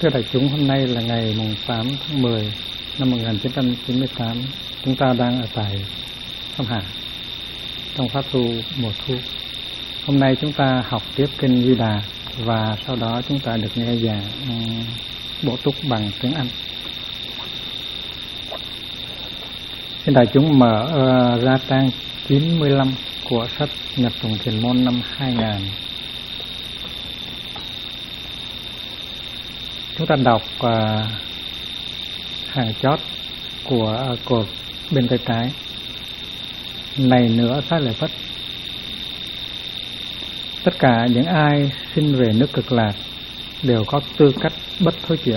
Thưa đại chúng, hôm nay là ngày mùng 8 tháng 10 năm 1998. Chúng ta đang ở tại Sông Hà trong pháp tu mùa thu. Hôm nay chúng ta học tiếp kinh Di Đà và sau đó chúng ta được nghe giảng bổ túc bằng tiếng Anh. Xin đại chúng mở ra trang 95 của sách Nhật Tụng Thiền Môn năm 2000. Chúng ta đọc hàng chót của cột bên tay trái. Này nữa Xá Lợi Phất, tất cả những ai sinh về nước Cực Lạc đều có tư cách bất thối chuyển.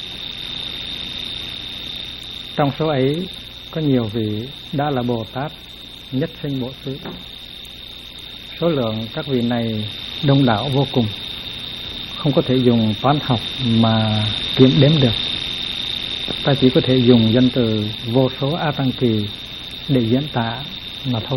Trong số ấy có nhiều vị đã là Bồ Tát nhất sinh bộ xứ. Số lượng các vị này đông đảo vô cùng, không có thể dùng toán học mà kiểm đếm được. Ta chỉ có thể dùng danh từ vô số A Tăng Kỳ để diễn tả mà thôi.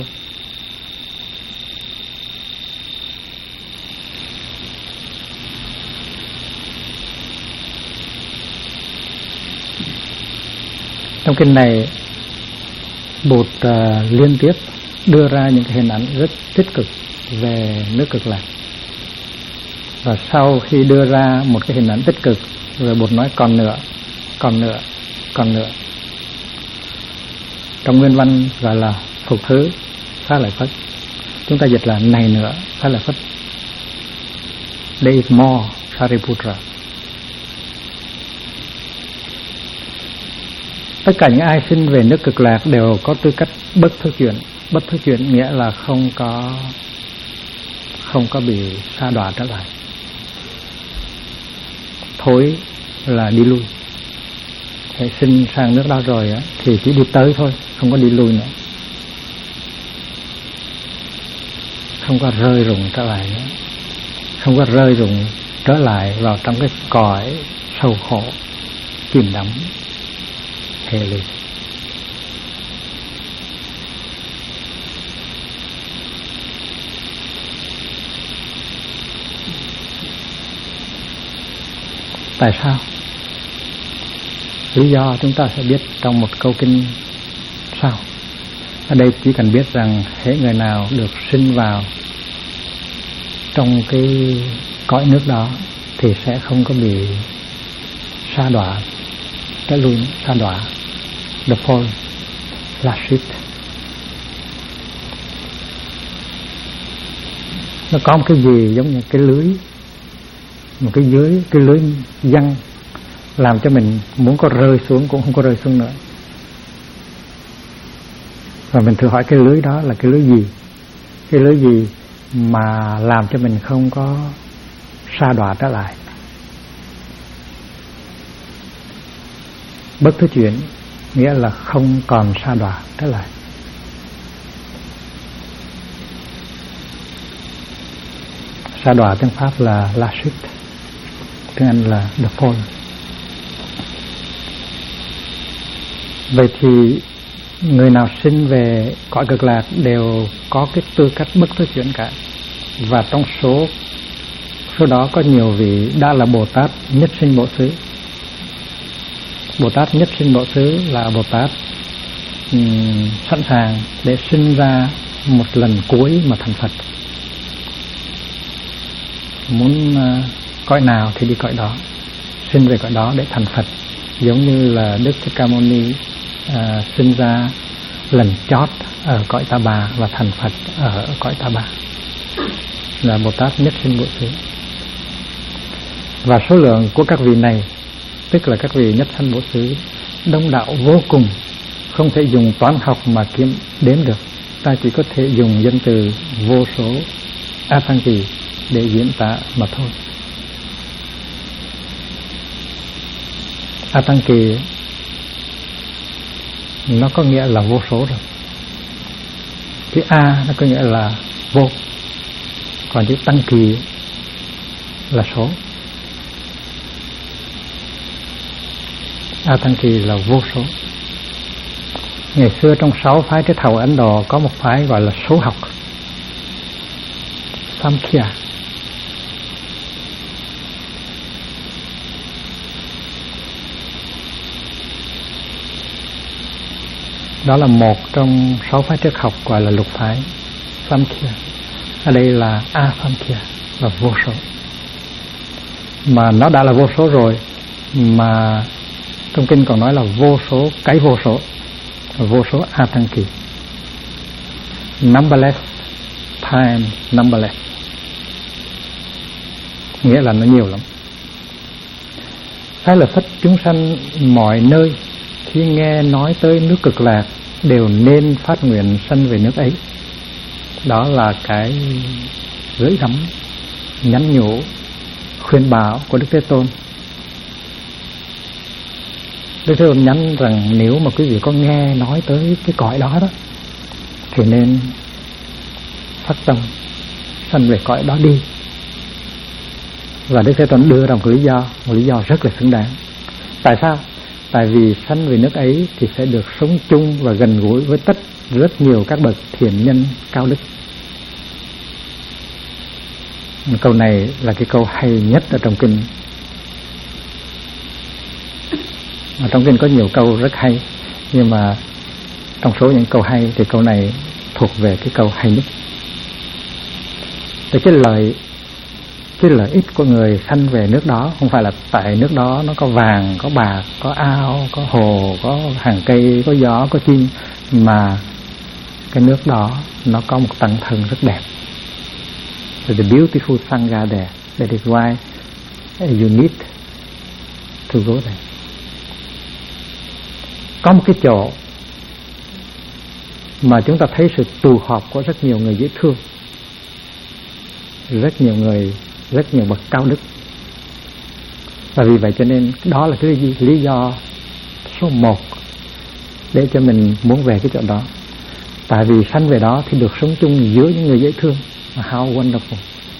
Trong kinh này, Bụt liên tiếp đưa ra những hình ảnh rất tích cực về nước Cực Lạc. Và sau khi đưa ra một cái hình ảnh tích cực, rồi Bụt nói còn nữa. Trong nguyên văn gọi là phục thứ Xá Lợi Phất. Chúng ta dịch là này nữa Xá Lợi Phất. There is more Sariputra. Tất cả những ai sinh về nước Cực Lạc đều có tư cách bất thối chuyển. Bất thối chuyển nghĩa là không có bị sa đọa trở lại. Thối là đi lui. Hãy sinh sang nước đó rồi thì chỉ đi tới thôi, không có đi lui nữa, không có rơi rụng trở lại nữa, không có rơi rụng trở lại vào trong cái cõi sâu khổ chìm đắm hệ lụy. Tại sao? Lý do chúng ta sẽ biết trong một câu kinh sau. Ở đây chỉ cần biết rằng hễ người nào được sinh vào trong cái cõi nước đó thì sẽ không có bị sa đọa, trở lui, sa đọa, the fall, lashit. Nó có một cái gì giống như cái lưới, một cái lưới giăng, làm cho mình muốn có rơi xuống cũng không có rơi xuống nữa. Và mình thử hỏi cái lưới đó là cái lưới gì? Cái lưới gì mà làm cho mình không có sa đọa trở lại? Bất thối chuyển nghĩa là không còn sa đọa trở lại. Sa đọa tiếng Pháp là lashit, tiếng Anh là the fall. Vậy thì người nào sinh về cõi Cực Lạc đều có cái tư cách bất thối chuyển cả. Và trong số đó có nhiều vị đã là Bồ Tát nhất sinh bộ xứ. Bồ Tát nhất sinh bộ xứ là Bồ Tát sẵn sàng để sinh ra một lần cuối mà thành Phật. Muốn cõi nào thì đi cõi đó, sinh về cõi đó để thành Phật. Giống như là Đức Thích Ca Mâu Ni sinh ra lần chót ở cõi Ta Bà và thành Phật ở cõi Ta Bà, là Bồ Tát nhất sinh bộ xứ. Và số lượng của các vị này, tức là các vị nhất sinh bộ xứ, đông đảo vô cùng, không thể dùng toán học mà kiểm đếm được. Ta chỉ có thể dùng danh từ vô số A Tăng Kỳ để diễn tả mà thôi. A Tăng Kỳ nó có nghĩa là vô số rồi. Chữ A nó có nghĩa là vô, còn chữ Tăng Kỳ là số. A Tăng Kỳ là vô số. Ngày xưa trong 6 phái Thế Thầu Ấn Độ có một phái gọi là số học, Samkhya. Đó là một trong 6 phái triết học gọi là lục phái Samkhya. Ở đây là Asamkhya, là vô số. Mà nó đã là vô số rồi, mà trong kinh còn nói là vô số cái vô số, vô số Atanki, numberless times numberless, nghĩa là nó nhiều lắm. Hay là phất chúng sanh mọi nơi khi nghe nói tới nước Cực Lạc đều nên phát nguyện sanh về nước ấy. Đó là cái gửi gắm, nhắn nhủ, khuyên bảo của Đức Thế Tôn. Đức Thế Tôn nhắn rằng nếu mà quý vị có nghe nói tới cái cõi đó đó thì nên phát tâm sanh về cõi đó đi. Và Đức Thế Tôn đưa ra một lý do rất là xứng đáng. Tại sao? Tại vì sanh về nước ấy thì sẽ được sống chung và gần gũi với rất nhiều các bậc thiện nhân cao đức. Câu này là cái câu hay nhất ở trong kinh. Ở trong kinh có nhiều câu rất hay, nhưng mà trong số những câu hay thì câu này thuộc về cái câu hay nhất. Thì cái lợi ích của người sanh về nước đó không phải là tại nước đó nó có vàng, có bạc, có ao, có hồ, có hàng cây, có gió, có chim, mà cái nước đó nó có một tăng thân rất đẹp. So the beautiful Sangha there. That is why you need to go there. Có một cái chỗ mà chúng ta thấy sự tụ họp của rất nhiều người dễ thương, rất nhiều bậc cao đức. Và vì vậy cho nên đó là cái lý do số 1 để cho mình muốn về cái chỗ đó. Tại vì sanh về đó thì được sống chung giữa những người dễ thương. How wonderful.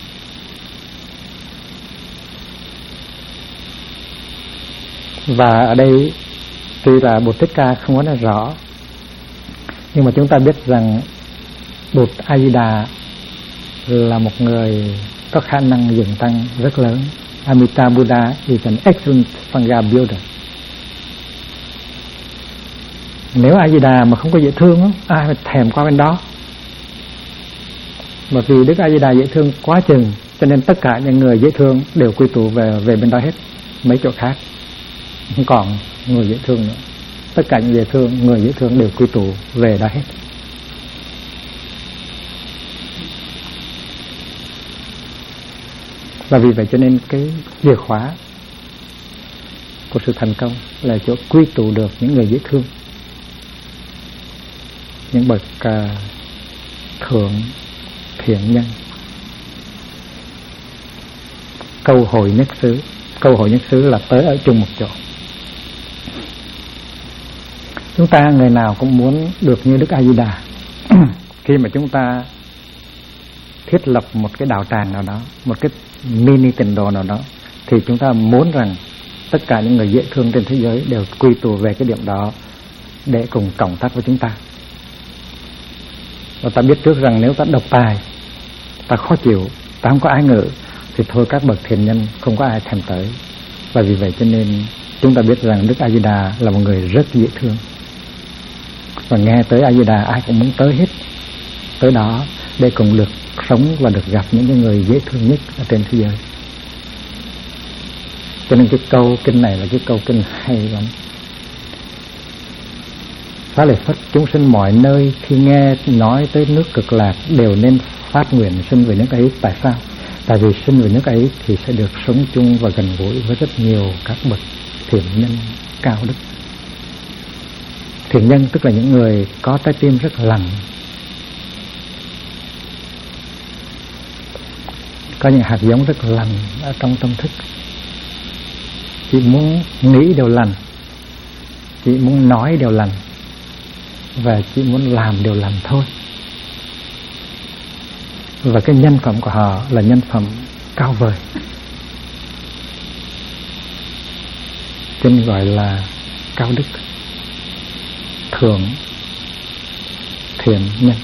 Và ở đây tuy là Bụt Thích Ca không có nói rõ, nhưng mà chúng ta biết rằng Bụt A Di Đà là một người có khả năng dựng tăng rất lớn. Amitabha Buddha is an excellent Sangha builder. Nếu A Di Đà mà không có dễ thương đó, ai mà thèm qua bên đó. Mà vì Đức A Di Đà dễ thương quá chừng, cho nên tất cả những người dễ thương đều quy tụ về bên đó hết. Mấy chỗ khác không còn người dễ thương nữa. Tất cả những người dễ thương đều quy tụ về đó hết. Và vì vậy cho nên cái chìa khóa của sự thành công là chỗ quy tụ được những người dễ thương, những bậc thượng thiện nhân. Câu hội nhất xứ là tới ở chung một chỗ. Chúng ta người nào cũng muốn được như Đức A Di Đà. Khi mà chúng ta thiết lập một cái đạo tràng nào đó, một cái mini tịnh độ nào đó, thì chúng ta muốn rằng tất cả những người dễ thương trên thế giới đều quy tụ về cái điểm đó để cùng cộng tác với chúng ta. Và ta biết trước rằng nếu ta độc tài, ta khó chịu, ta không có ai ngự, thì thôi các bậc thiện nhân không có ai thèm tới. Và vì vậy cho nên chúng ta biết rằng Đức A Di Đà là một người rất dễ thương. Và nghe tới A Di Đà ai cũng muốn tới hết, tới đó để cùng được sống và được gặp những người dễ thương nhất ở trên thế giới. Cho nên cái câu kinh này là cái câu kinh hay lắm. Xá lợi Phất chúng sinh mọi nơi khi nghe nói tới nước Cực Lạc đều nên phát nguyện sinh về nước ấy. Tại sao? Tại vì sinh về nước ấy thì sẽ được sống chung và gần gũi với rất nhiều các bậc thiện nhân cao đức. Thiện nhân tức là những người có trái tim rất lành, có những hạt giống rất lành ở trong tâm thức, chỉ muốn nghĩ điều lành, chỉ muốn nói điều lành, và chỉ muốn làm điều lành thôi. Và cái nhân phẩm của họ là nhân phẩm cao vời, nên gọi là cao đức, thượng thiện nhân.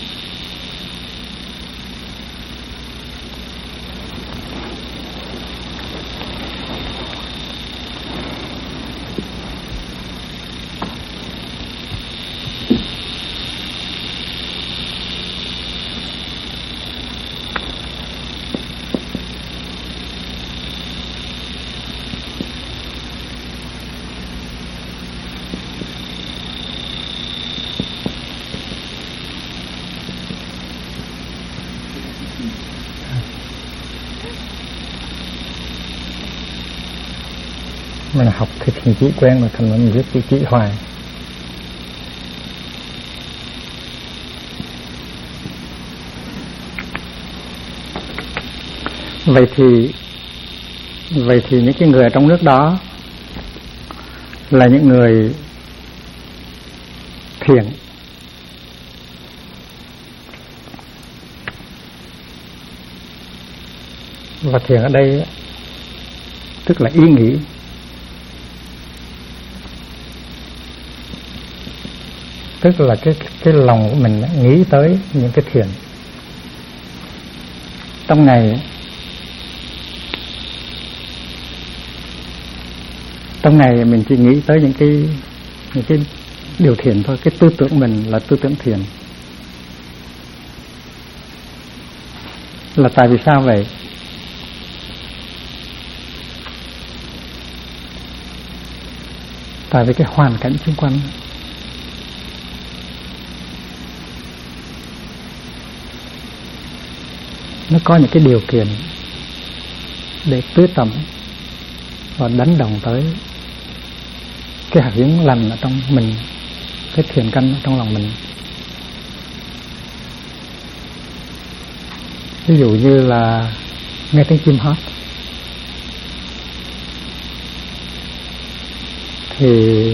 Mình học thì thiền chỉ quen rồi, thành mình viết chữ chỉ hoài. Vậy thì những cái người ở trong nước đó là những người thiền. Và thiền ở đây tức là ý nghĩ. Tức là cái lòng của mình nghĩ tới những cái thiền. Trong ngày mình chỉ nghĩ tới những cái điều thiền thôi. Cái tư tưởng mình là tư tưởng thiền. Là tại vì sao vậy? Tại vì cái hoàn cảnh xung quanh nó có những cái điều kiện để tưới tẩm và đánh đồng tới cái hạt giống lành ở trong mình, cái thiền căn ở trong lòng mình. Ví dụ như là nghe tiếng chim hót thì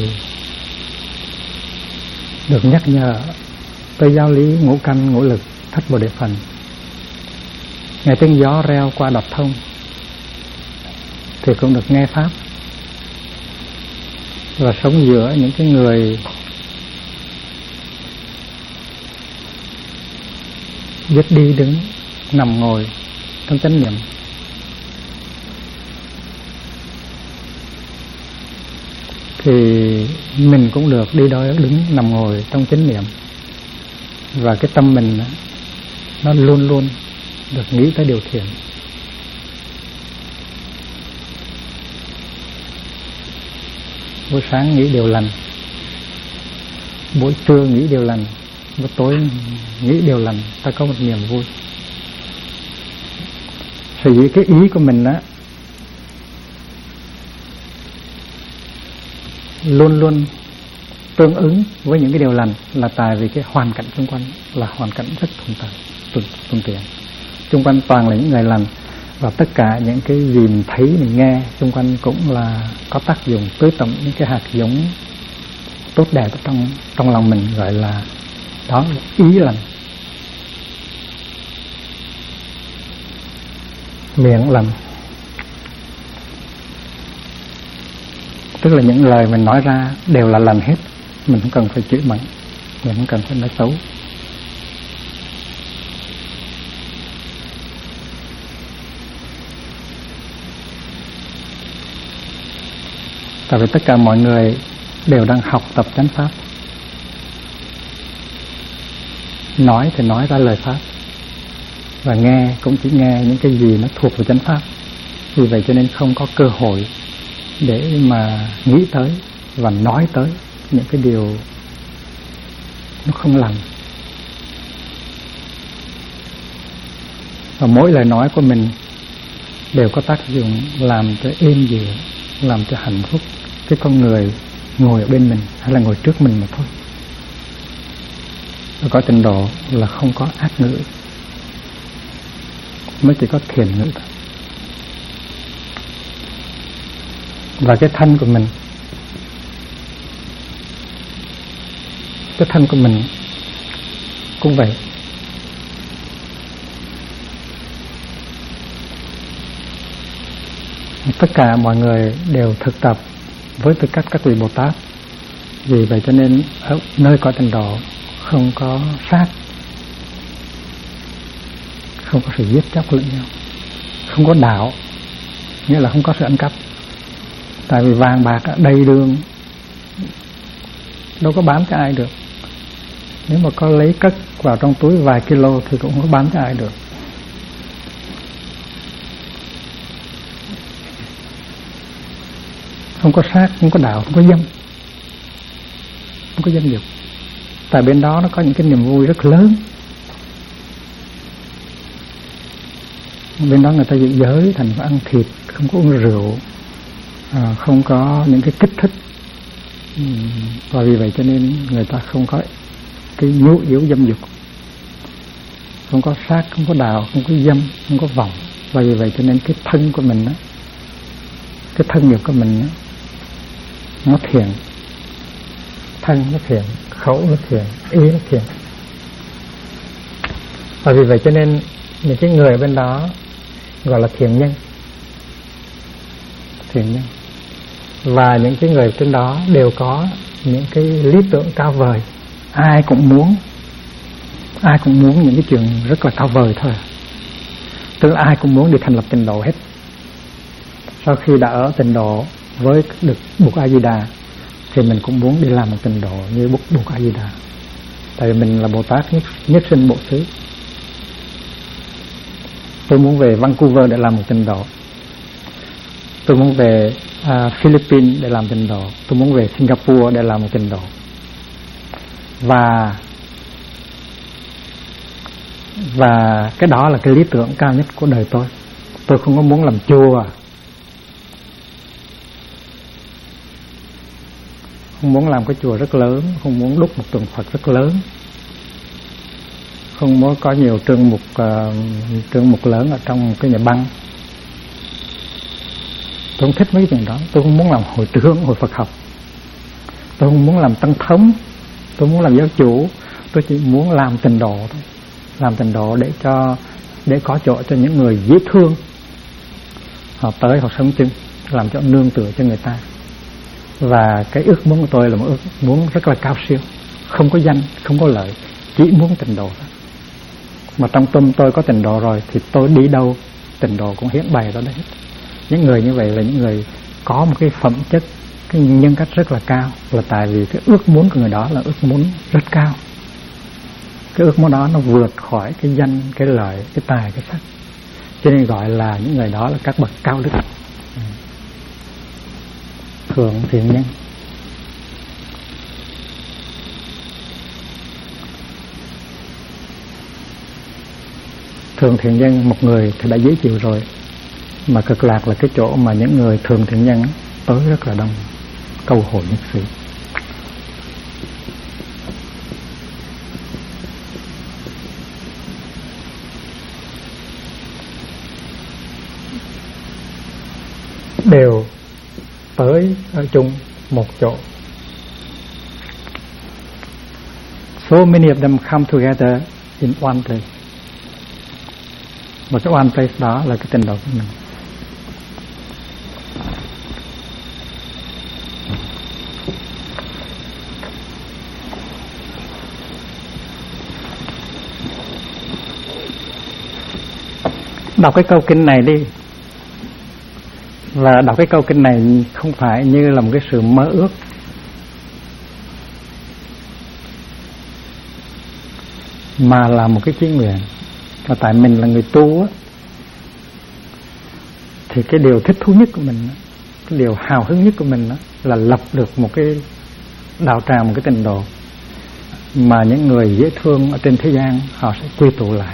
được nhắc nhở tới giáo lý ngũ căn ngũ lực thất bồ đề phần. Nghe tiếng gió reo qua đập thông thì cũng được nghe pháp. Và sống giữa những cái người biết đi đứng nằm ngồi trong chánh niệm thì mình cũng được đi đó đứng nằm ngồi trong chánh niệm. Và cái tâm mình nó luôn luôn được nghĩ tới điều thiện. Buổi sáng nghĩ điều lành, buổi trưa nghĩ điều lành, buổi tối nghĩ điều lành, ta có một niềm vui. Sở dĩ cái ý của mình á luôn luôn tương ứng với những cái điều lành là tại vì cái hoàn cảnh xung quanh là hoàn cảnh rất thuận tiện. Xung quanh toàn là những người lành, và tất cả những cái gì mình thấy mình nghe xung quanh cũng là có tác dụng tưới tẩm những cái hạt giống tốt đẹp ở trong lòng mình, gọi là đó là ý lành. Miệng lành tức là những lời mình nói ra đều là lành hết. Mình không cần phải chửi mắng, mình không cần phải nói xấu. Tại vì tất cả mọi người đều đang học tập chánh pháp. Nói thì nói ra lời pháp, và nghe cũng chỉ nghe những cái gì nó thuộc về chánh pháp. Vì vậy cho nên không có cơ hội để mà nghĩ tới và nói tới những cái điều nó không lành. Và mỗi lời nói của mình đều có tác dụng làm cho êm dịu, làm cho hạnh phúc cái con người ngồi ở bên mình hay là ngồi trước mình mà thôi. Và có trình độ là không có ác ngữ, mới chỉ có thiện ngữ thôi. Và cái thân của mình, cũng vậy. Tất cả mọi người đều thực tập với tư cách các vị Bồ Tát. Vì vậy cho nên ở nơi có trình độ không có sát, không có sự giết chóc lẫn nhau, không có đạo, nghĩa là không có sự ăn cắp. Tại vì vàng bạc đầy đường đâu có bán cho ai được. Nếu mà có lấy cất vào trong túi vài kilo thì cũng không có bán cho ai được. Không có sát, không có đạo, không có dâm, không có dâm dục. Tại bên đó nó có những cái niềm vui rất lớn. Bên đó người ta giữ giới, thành phải ăn thịt, không có uống rượu, không có những cái kích thích, và vì vậy cho nên người ta không có cái nhu yếu dâm dục, không có sát, không có đạo, không có dâm, không có vọng. Và vì vậy cho nên cái thân của mình đó, cái thân nghiệp của mình đó, nó thiện, thân nó thiện, khẩu nó thiện, ý nó thiện. Và vì vậy cho nên những cái người bên đó gọi là thiện nhân, thiện nhân. Và những cái người trên đó đều có những cái lý tưởng cao vời, ai cũng muốn những cái chuyện rất là cao vời thôi. Tức là ai cũng muốn đi thành lập tịnh độ hết. Sau khi đã ở tịnh độ với được Bụt A Di Đà thì mình cũng muốn đi làm một tịnh độ như Bụt A Di Đà. Tại vì mình là Bồ Tát nhất sinh bộ xứ. Tôi muốn về Vancouver để làm một tịnh độ. Tôi muốn về Philippines để làm tịnh độ. Tôi muốn về Singapore để làm một tịnh độ. Và cái đó là cái lý tưởng cao nhất của đời tôi. Tôi không có muốn làm chùa, không muốn làm cái chùa rất lớn, không muốn đúc một tượng Phật rất lớn, không muốn có nhiều trương mục lớn ở trong cái nhà băng. Tôi không thích mấy cái chuyện đó. Tôi không muốn làm hội trưởng, hội Phật học. Tôi không muốn làm tăng thống. Tôi muốn làm giáo chủ. Tôi chỉ muốn làm tịnh độ thôi. Làm tịnh độ để có chỗ cho những người dễ thương. Họ tới họ sống chung, làm chỗ nương tựa cho người ta. Và cái ước muốn của tôi là một ước muốn rất là cao siêu, không có danh, không có lợi, chỉ muốn tịnh độ thôi. Mà trong tâm tôi có tịnh độ rồi thì tôi đi đâu tịnh độ cũng hiển bày ra đấy. Những người như vậy là những người có một cái phẩm chất, cái nhân cách rất là cao, là tại vì cái ước muốn của người đó là ước muốn rất cao. Cái ước muốn đó nó vượt khỏi cái danh, cái lợi, cái tài, cái sắc. Cho nên gọi là những người đó là các bậc cao đức, thượng thiện nhân. Thượng thiện nhân một người thì đã dễ chịu rồi, mà Cực Lạc là cái chỗ mà những người thường thiện nhân tới rất là đông, câu hội nhất sĩ. Đều tới ở chung một chỗ. So many of them come together in one place. Và cái one place đó là cái tịnh độ của mình. Đọc cái câu kinh này đi. Và đọc cái câu kinh này không phải như là một cái sự mơ ước, mà là một cái chí nguyện. Và tại mình là người tu á, thì cái điều thích thú nhất của mình, cái điều hào hứng nhất của mình là lập được một cái đạo tràng, một cái tịnh độ mà những người dễ thương ở trên thế gian họ sẽ quy tụ lại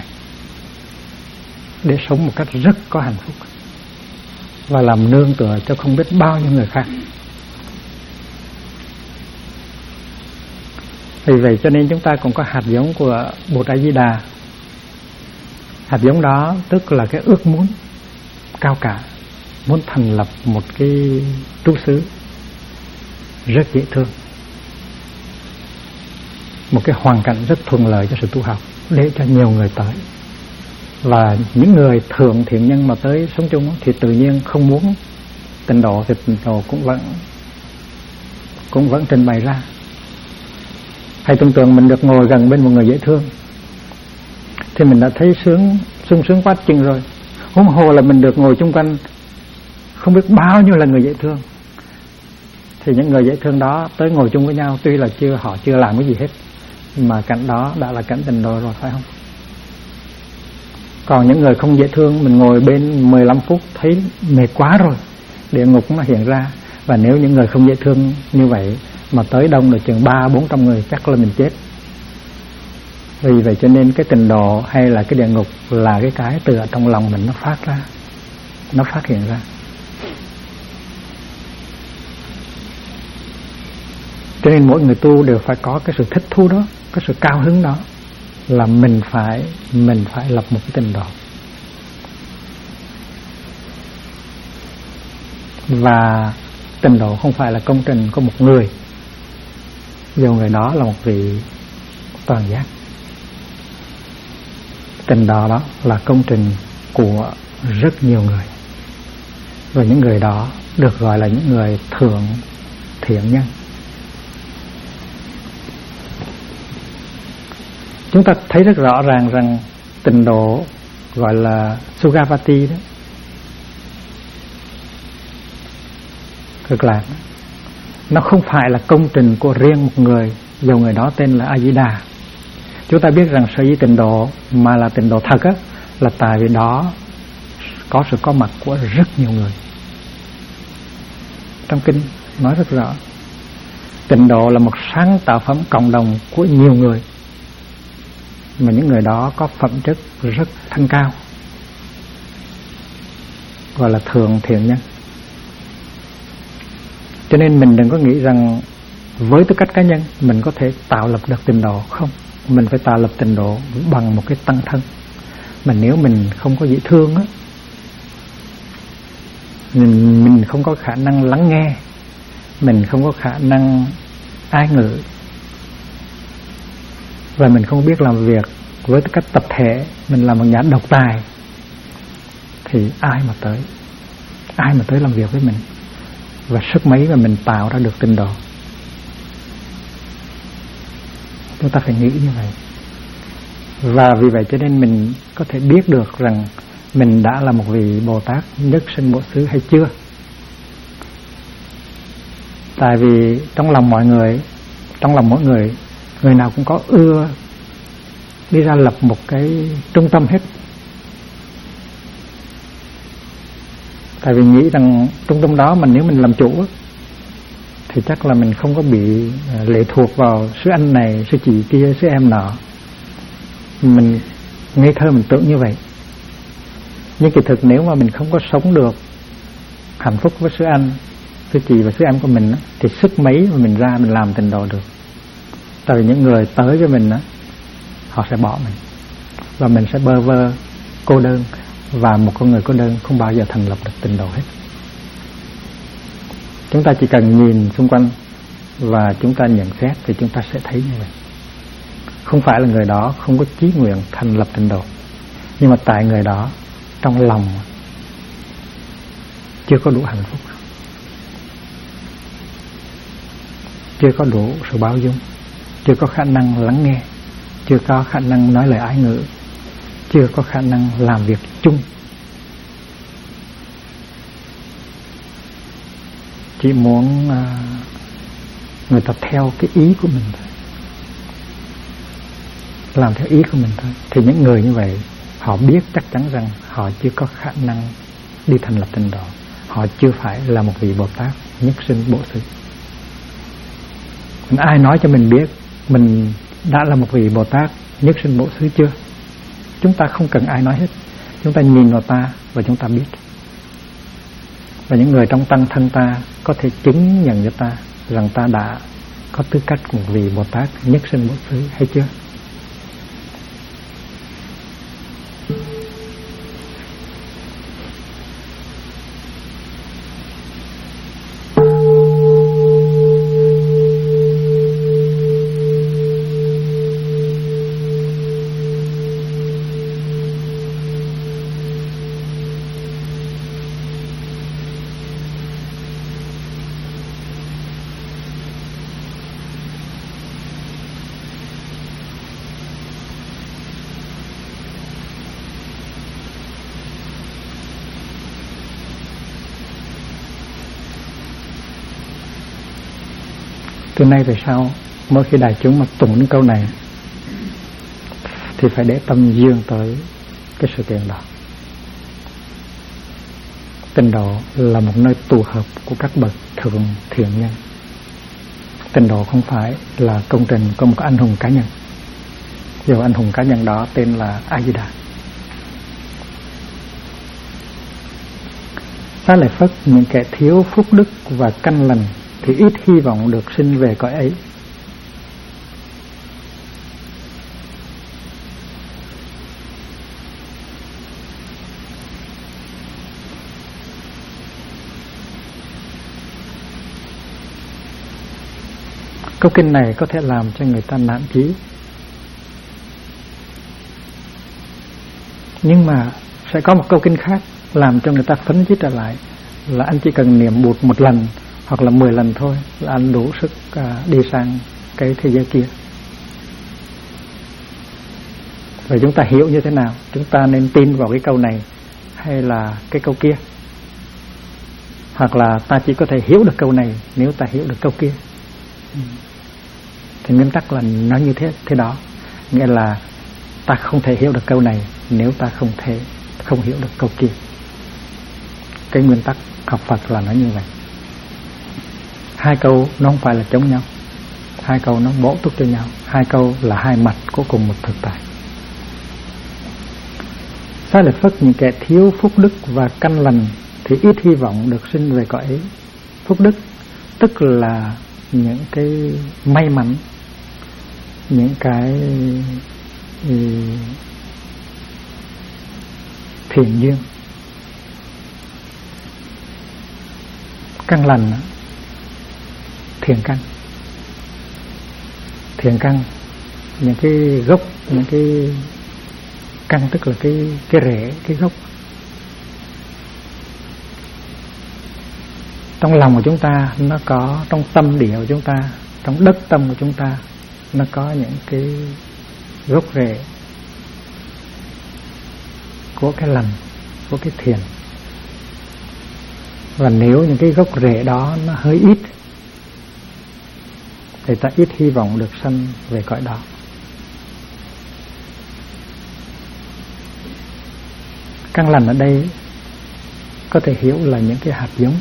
để sống một cách rất có hạnh phúc và làm nương tựa cho không biết bao nhiêu người khác. Vì vậy cho nên chúng ta cũng có hạt giống của Bụt A Di Đà. Hạt giống đó tức là cái ước muốn cao cả, muốn thành lập một cái trú xứ rất dễ thương, một cái hoàn cảnh rất thuận lợi cho sự tu học để cho nhiều người tới. Và những người thượng thiện nhân mà tới sống chung thì tự nhiên không muốn tịnh độ thì tịnh độ cũng vẫn trình bày ra. Hay tưởng tượng mình được ngồi gần bên một người dễ thương thì mình đã thấy sung sướng quá chừng rồi. Huống hồ là mình được ngồi chung quanh không biết bao nhiêu là người dễ thương, thì những người dễ thương đó tới ngồi chung với nhau, tuy là họ chưa làm cái gì hết, mà cảnh đó đã là cảnh tịnh độ rồi, phải không? Còn những người không dễ thương, mình ngồi bên 15 phút thấy mệt quá rồi, địa ngục nó hiện ra. Và nếu những người không dễ thương như vậy mà tới đông được chừng 300-400 người, chắc là mình chết. Vì vậy cho nên cái tịnh độ hay là cái địa ngục là cái từ ở trong lòng mình nó phát ra, nó phát hiện ra. Cho nên mỗi người tu đều phải có cái sự thích thú đó, cái sự cao hứng đó, là mình phải lập một cái tịnh độ. Và tịnh độ không phải là công trình của một người, dù người đó là một vị toàn giác. Tịnh độ đó là công trình của rất nhiều người, và những người đó được gọi là những người thượng thiện nhân. Chúng ta thấy rất rõ ràng rằng tịnh độ gọi là Sugavati đó, cực lạc, nó không phải là công trình của riêng một người, dù người đó tên là A Di Đà. Chúng ta biết rằng sở dĩ tịnh độ mà là tịnh độ thật á, là tại vì đó có sự có mặt của rất nhiều người. Trong kinh nói rất rõ, tịnh độ là một sáng tạo phẩm cộng đồng của nhiều người, mà những người đó có phẩm chất rất thanh cao, gọi là thượng thiện nhân. Cho nên mình đừng có nghĩ rằng với tư cách cá nhân mình có thể tạo lập được tịnh độ. Không, mình phải tạo lập tịnh độ bằng một cái tăng thân. Mà nếu mình không có dễ thương á, mình không có khả năng lắng nghe, mình không có khả năng ái ngữ, và mình không biết làm việc với tư cách tập thể, mình là một nhà độc tài, thì ai mà tới làm việc với mình, và sức mấy mà mình tạo ra được tịnh độ. Chúng ta phải nghĩ như vậy. Và vì vậy cho nên mình có thể biết được rằng mình đã là một vị Bồ Tát nhất sinh bộ xứ hay chưa. Tại vì trong lòng mọi người, trong lòng mỗi người, người nào cũng có ưa đi ra lập một cái trung tâm hết. Tại vì nghĩ rằng trung tâm đó mà nếu mình làm chủ thì chắc là mình không có bị lệ thuộc vào sư anh này, sư chị kia, sư em nọ. Mình ngây thơ mình tưởng như vậy. Nhưng kỳ thực nếu mà mình không có sống được hạnh phúc với sư anh, sư chị và sư em của mình thì sức mấy mà mình ra mình làm tịnh độ được. Tại vì những người tới với mình họ sẽ bỏ mình, và mình sẽ bơ vơ cô đơn, và một con người cô đơn không bao giờ thành lập được tịnh độ hết. Chúng ta chỉ cần nhìn xung quanh và chúng ta nhận xét thì chúng ta sẽ thấy như vậy. Không phải là người đó không có chí nguyện thành lập tịnh độ, nhưng mà tại người đó trong lòng chưa có đủ hạnh phúc, chưa có đủ sự bao dung, chưa có khả năng lắng nghe, chưa có khả năng nói lời ái ngữ, chưa có khả năng làm việc chung, chỉ muốn người ta theo cái ý của mình thôi, làm theo ý của mình thôi. Thì những người như vậy họ biết chắc chắn rằng họ chưa có khả năng đi thành lập tịnh độ, họ chưa phải là một vị Bồ Tát nhất sinh bộ xứ. Ai nói cho mình biết mình đã là một vị Bồ Tát nhất sinh bộ xứ chưa? Chúng ta không cần ai nói hết, chúng ta nhìn vào ta và chúng ta biết. Và những người trong tăng thân ta có thể chứng nhận cho ta rằng ta đã có tư cách của một vị Bồ Tát nhất sinh bộ xứ hay chưa? Từ nay về sau, mỗi khi đại chúng mà tụng những câu này thì phải để tâm dương tới cái sự kiện đó. Tịnh độ là một nơi tụ hợp của các bậc thượng thiện nhân. Tịnh độ không phải là công trình của một anh hùng cá nhân, dù anh hùng cá nhân đó tên là A Di Đà. Xá Lợi Phất, những kẻ thiếu phúc đức và căn lành thì ít hy vọng được sinh về cõi ấy. Câu kinh này có thể làm cho người ta nản chí, nhưng mà sẽ có một câu kinh khác làm cho người ta phấn chích trở lại, là anh chỉ cần niệm Bụt một lần hoặc là 10 lần thôi là anh đủ sức đi sang cái thế giới kia. Vậy chúng ta hiểu như thế nào? Chúng ta nên tin vào cái câu này hay là cái câu kia? Hoặc là ta chỉ có thể hiểu được câu này nếu ta hiểu được câu kia. Thì nguyên tắc là nó như thế đó. Nghĩa là ta không thể hiểu được câu này nếu ta không hiểu được câu kia. Cái nguyên tắc học Phật là nó như vậy. Hai câu nó không phải là chống nhau, hai câu nó bổ túc cho nhau, hai câu là hai mặt của cùng một thực tại. Xá lợi Phất, những kẻ thiếu phúc đức và căn lành thì ít hy vọng được sinh về cõi ấy. Phúc đức tức là những cái may mắn, những cái thiện duyên. Căn lành, thiện căn, những cái gốc, những cái căn tức là cái rễ, cái gốc. Trong lòng của chúng ta nó có, trong tâm địa của chúng ta, trong đất tâm của chúng ta nó có những cái gốc rễ của cái lành, của cái thiện. Và nếu những cái gốc rễ đó nó hơi ít thì ta ít hy vọng được sanh về cõi đó. Căn lành ở đây có thể hiểu là những cái hạt giống.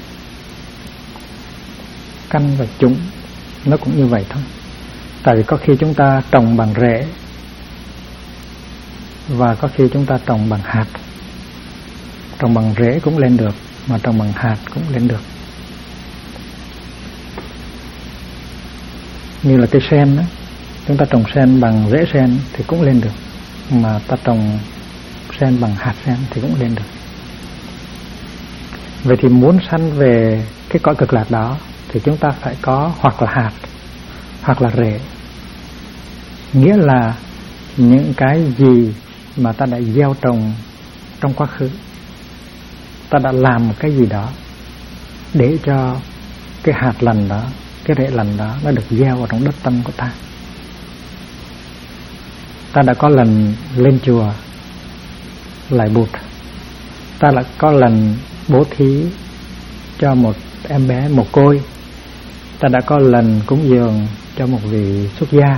Căn và chủng nó cũng như vậy thôi. Tại vì có khi chúng ta trồng bằng rễ và có khi chúng ta trồng bằng hạt. Trồng bằng rễ cũng lên được, mà trồng bằng hạt cũng lên được. Như là cây sen đó, chúng ta trồng sen bằng rễ sen thì cũng lên được, mà ta trồng sen bằng hạt sen thì cũng lên được. Vậy thì muốn sanh về cái cõi cực lạc đó thì chúng ta phải có hoặc là hạt hoặc là rễ. Nghĩa là những cái gì mà ta đã gieo trồng trong quá khứ, ta đã làm một cái gì đó để cho cái hạt lành đó, cái rễ lành đó nó được gieo vào trong đất tâm của ta. Ta đã có lần lên chùa lạy Bụt, ta đã có lần bố thí cho một em bé mồ côi, ta đã có lần cúng dường cho một vị xuất gia,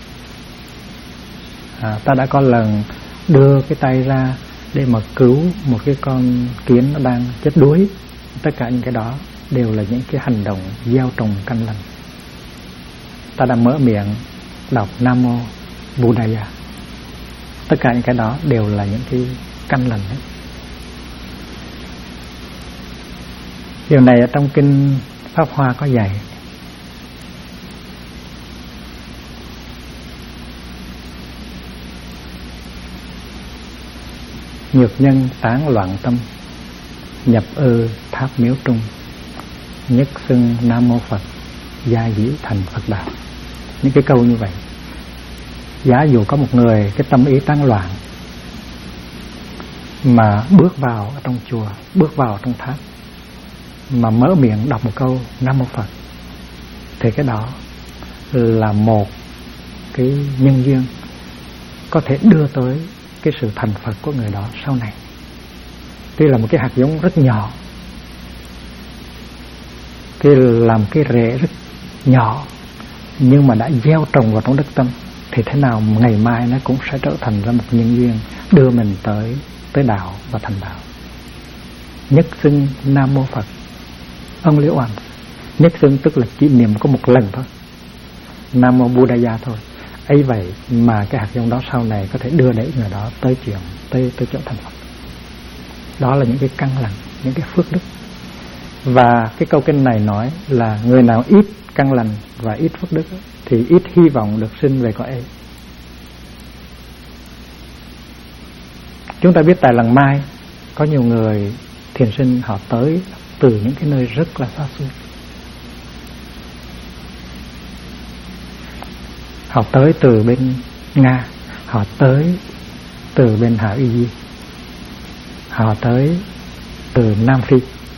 ta đã có lần đưa cái tay ra để mà cứu một cái con kiến nó đang chết đuối. Tất cả những cái đó đều là những cái hành động gieo trồng căn lành. Ta đã mở miệng đọc Nam Mô Buddhaya. Tất cả những cái đó đều là những cái căn lành đấy. Điều này ở trong kinh Pháp Hoa có dạy. Nhược nhân tán loạn tâm, nhập ư tháp miếu trung, nhất xưng Nam Mô Phật, gia dĩ thành Phật đạo. Những cái câu như vậy. Giả dụ có một người cái tâm ý tán loạn mà bước vào trong chùa, bước vào trong tháp, mà mở miệng đọc một câu Nam Mô Phật, thì cái đó là một cái nhân duyên có thể đưa tới cái sự thành Phật của người đó sau này. Tuy là một cái hạt giống rất nhỏ, tuy làm cái rễ rất nhỏ, nhưng mà đã gieo trồng vào trong đất tâm, thì thế nào ngày mai nó cũng sẽ trở thành ra một nhân duyên đưa mình tới đạo và thành đạo. Nhất xưng Nam Mô Phật, only once. Nhất xưng tức là chỉ niệm có một lần thôi, Nam Mô Buddhaya thôi. Ấy vậy mà cái hạt giống đó sau này có thể đưa đẩy người đó tới chỗ thành Phật. Đó là những cái căn lành, những cái phước đức. Và cái câu kinh này nói là người nào ít căn lành và ít phước đức thì ít hy vọng được sinh về cõi ấy. Chúng ta biết tại làng Mai có nhiều người thiền sinh họ tới từ những cái nơi rất là xa xôi. Họ tới từ bên Nga, họ tới từ bên Hạ Uy Di, họ tới từ Nam Phi.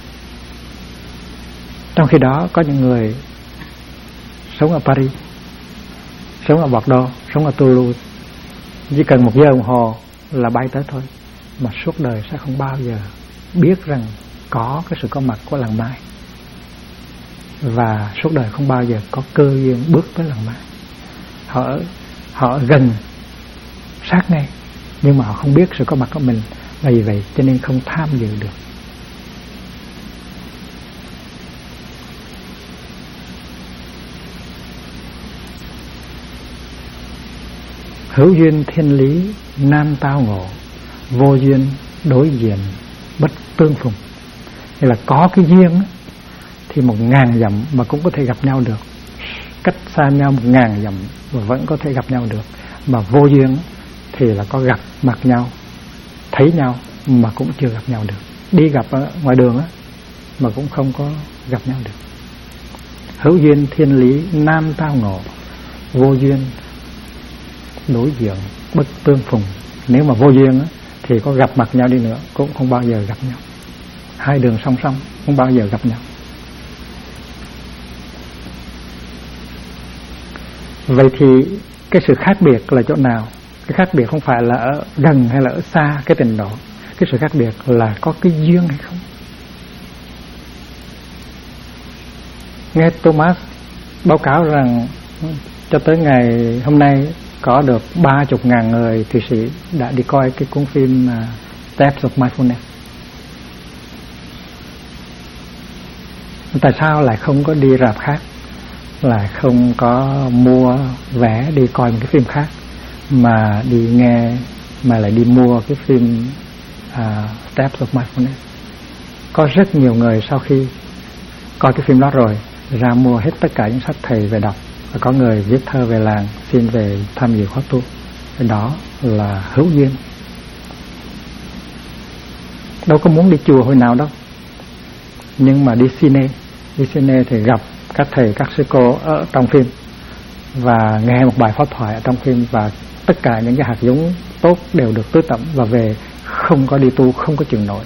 Trong khi đó có những người sống ở Paris, sống ở Bordeaux, sống ở Toulouse, chỉ cần 1 giờ đồng hồ là bay tới thôi, mà suốt đời sẽ không bao giờ biết rằng có cái sự có mặt của làng Mai, và suốt đời không bao giờ có cơ duyên bước tới làng Mai. Họ gần sát ngay, nhưng mà họ không biết sự có mặt của mình, là vì vậy cho nên không tham dự được. Hữu duyên thiên lý nan tao ngộ, vô duyên đối diện bất tương phùng. Nghĩa là có cái duyên thì 1000 dặm mà cũng có thể gặp nhau được, cách xa nhau 1000 dặm và vẫn có thể gặp nhau được. Mà vô duyên thì là có gặp mặt nhau, thấy nhau mà cũng chưa gặp nhau được. Đi gặp ở ngoài đường mà cũng không có gặp nhau được. Hữu duyên thiên lý nan tao ngộ, vô duyên đối diện bất tương phùng. Nếu mà vô duyên thì có gặp mặt nhau đi nữa cũng không bao giờ gặp nhau. Hai đường song song không bao giờ gặp nhau. Vậy thì cái sự khác biệt là chỗ nào? Cái khác biệt không phải là ở gần hay là ở xa cái trình độ. Cái sự khác biệt là có cái duyên hay không. Nghe Thomas báo cáo rằng cho tới ngày hôm nay có được 30.000 người Thụy Sĩ đã đi coi cái cuốn phim Steps of Mindfulness. Tại sao lại không có đi rạp khác, lại không có mua vé đi coi một cái phim khác, mà đi nghe, mà lại đi mua cái phim Steps of Mindfulness? Có rất nhiều người sau khi coi cái phim đó rồi ra mua hết tất cả những sách thầy về đọc, và có người viết thơ về làng xin về tham dự khóa tu. Cái đó là hữu duyên. Đâu có muốn đi chùa hồi nào đâu, nhưng mà đi cine thì gặp các thầy các sư cô ở trong phim và nghe một bài pháp thoại ở trong phim, và tất cả những cái hạt giống tốt đều được tưới tẩm, và về không có đi tu, không có chừng nổi.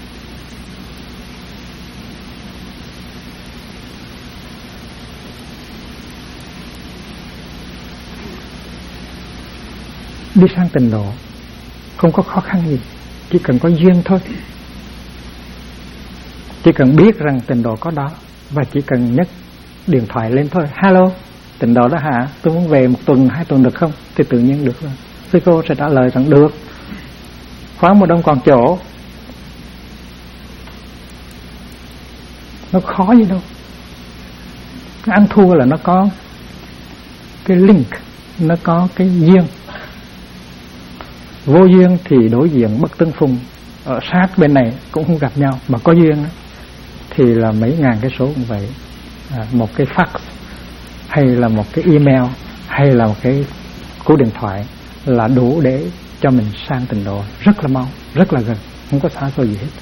Đi sang tịnh độ không có khó khăn gì, chỉ cần có duyên thôi. Chỉ cần biết rằng tịnh độ có đó, và chỉ cần nhấc điện thoại lên thôi: hello, tịnh độ đó hả, tôi muốn về 1 tuần 2 tuần được không? Thì tự nhiên được rồi. Sư cô sẽ trả lời rằng được, khoáng mùa đông còn chỗ. Nó khó gì đâu. Nó ăn thua là nó có cái link, nó có cái duyên. Vô duyên thì đối diện bất tương phùng, ở sát bên này cũng không gặp nhau. Mà có duyên thì là mấy ngàn cái số cũng vậy. Một cái fax, hay là một cái email, hay là một cái cú điện thoại là đủ để cho mình sang tịnh độ rất là mau, rất là gần, không có xa xôi gì hết.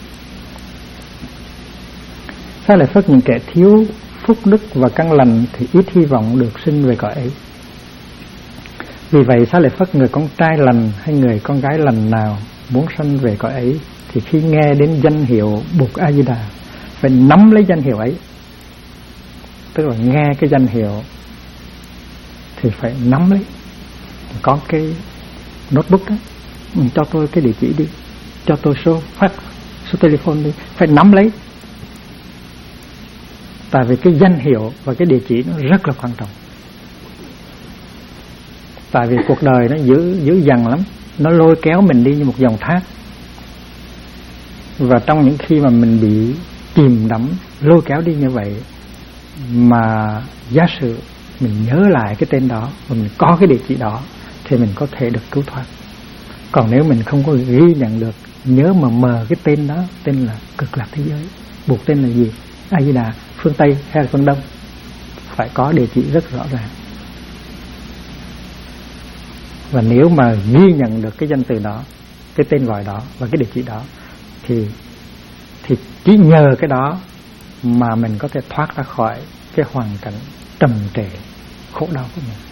Xá Lợi Phất: những kẻ thiếu phúc đức và căn lành thì ít hy vọng được sinh về cõi ấy. Vì vậy Xá Lợi Phất, người con trai lành hay người con gái lành nào muốn sanh về cõi ấy thì khi nghe đến danh hiệu Bụt A Di Đà phải nắm lấy danh hiệu ấy. Tức là nghe cái danh hiệu thì phải nắm lấy. Có cái notebook đó, cho tôi cái địa chỉ đi, cho tôi số fax, số telephone đi, phải nắm lấy. Tại vì cái danh hiệu và cái địa chỉ nó rất là quan trọng. Tại vì cuộc đời nó dữ dằn lắm, nó lôi kéo mình đi như một dòng thác. Và trong những khi mà mình bị chìm đắm, lôi kéo đi như vậy, mà giả sử mình nhớ lại cái tên đó và mình có cái địa chỉ đó thì mình có thể được cứu thoát. Còn nếu mình không có ghi nhận được, nhớ mờ cái tên đó, tên là Cực Lạc Thế Giới. Buộc tên là gì? A Di Đà phương Tây hay là phương Đông, phải có địa chỉ rất rõ ràng. Và nếu mà ghi nhận được cái danh từ đó, cái tên gọi đó và cái địa chỉ đó, thì chỉ nhờ cái đó mà mình có thể thoát ra khỏi cái hoàn cảnh trầm trệ khổ đau của mình.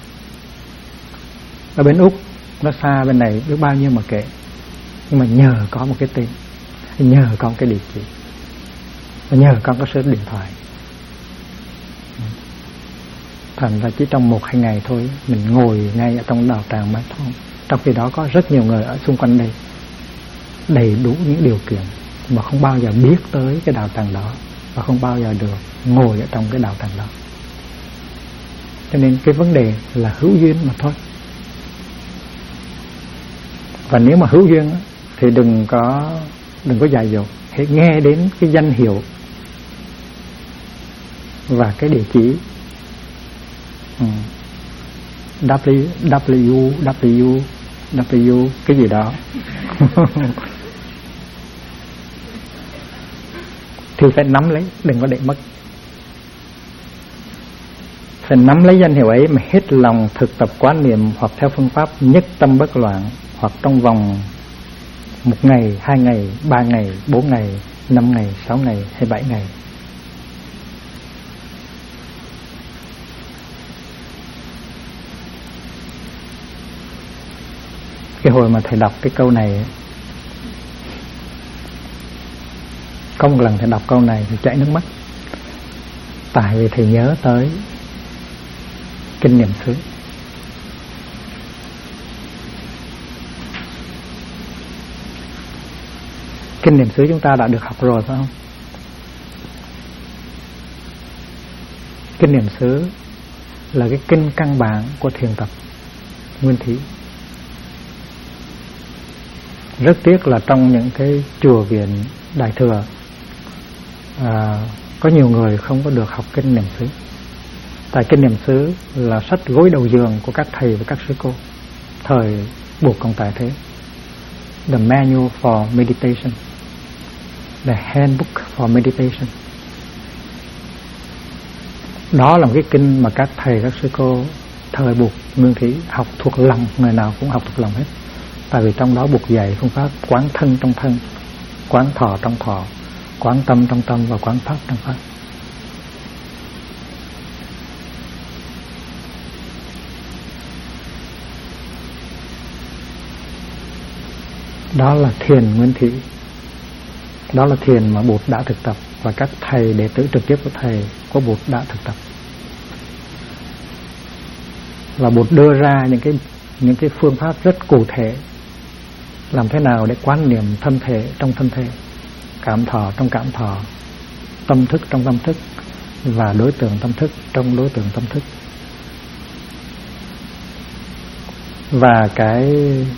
Ở bên Úc nó xa bên này biết bao nhiêu mà kể, nhưng mà nhờ có một cái tên, nhờ có một cái địa chỉ, và nhờ có cái số điện thoại, thành ra chỉ trong 1-2 ngày thôi mình ngồi ngay ở trong đạo tràng Mai Thon. Trong khi đó có rất nhiều người ở xung quanh đây đầy đủ những điều kiện mà không bao giờ biết tới cái đạo tràng đó và không bao giờ được ngồi ở trong cái đạo tràng đó. Cho nên cái vấn đề là hữu duyên mà thôi. Và nếu mà hữu duyên thì đừng có dại dột, hãy nghe đến cái danh hiệu và cái địa chỉ www cái gì đó thì phải nắm lấy, đừng có để mất. Phải nắm lấy danh hiệu ấy mà hết lòng thực tập quán niệm, hoặc theo phương pháp nhất tâm bất loạn, hoặc trong vòng 1 ngày, 2 ngày, 3 ngày, 4 ngày, 5 ngày, 6 ngày hay 7 ngày. Cái hồi mà thầy đọc cái câu này, có một lần thầy đọc câu này thì chảy nước mắt, tại vì thầy nhớ tới kinh niệm xứ. Kinh niệm xứ chúng ta đã được học rồi phải không? Kinh niệm xứ là cái kinh căn bản của thiền tập nguyên thủy. Rất tiếc là trong những cái chùa viện Đại Thừa có nhiều người không có được học kinh niệm xứ. Tại kinh niệm xứ là sách gối đầu giường của các thầy và các sư cô thời Buộc Công Tại Thế. The Manual for Meditation, The Handbook for Meditation. Đó là một cái kinh mà các thầy các sư cô thời Buộc Nguyên Thủy học thuộc lòng, người nào cũng học thuộc lòng hết. Tại vì trong đó Buộc dạy phương pháp quán thân trong thân, quán thọ trong thọ, quán tâm trong tâm và quán pháp trong pháp. Đó là thiền nguyên thủy. Đó là thiền mà Bụt đã thực tập và các thầy đệ tử trực tiếp của thầy của Bụt đã thực tập. Và Bụt đưa ra những cái phương pháp rất cụ thể làm thế nào để quán niệm thân thể trong thân thể, cảm thọ trong cảm thọ, tâm thức trong tâm thức và đối tượng tâm thức trong đối tượng tâm thức. Và cái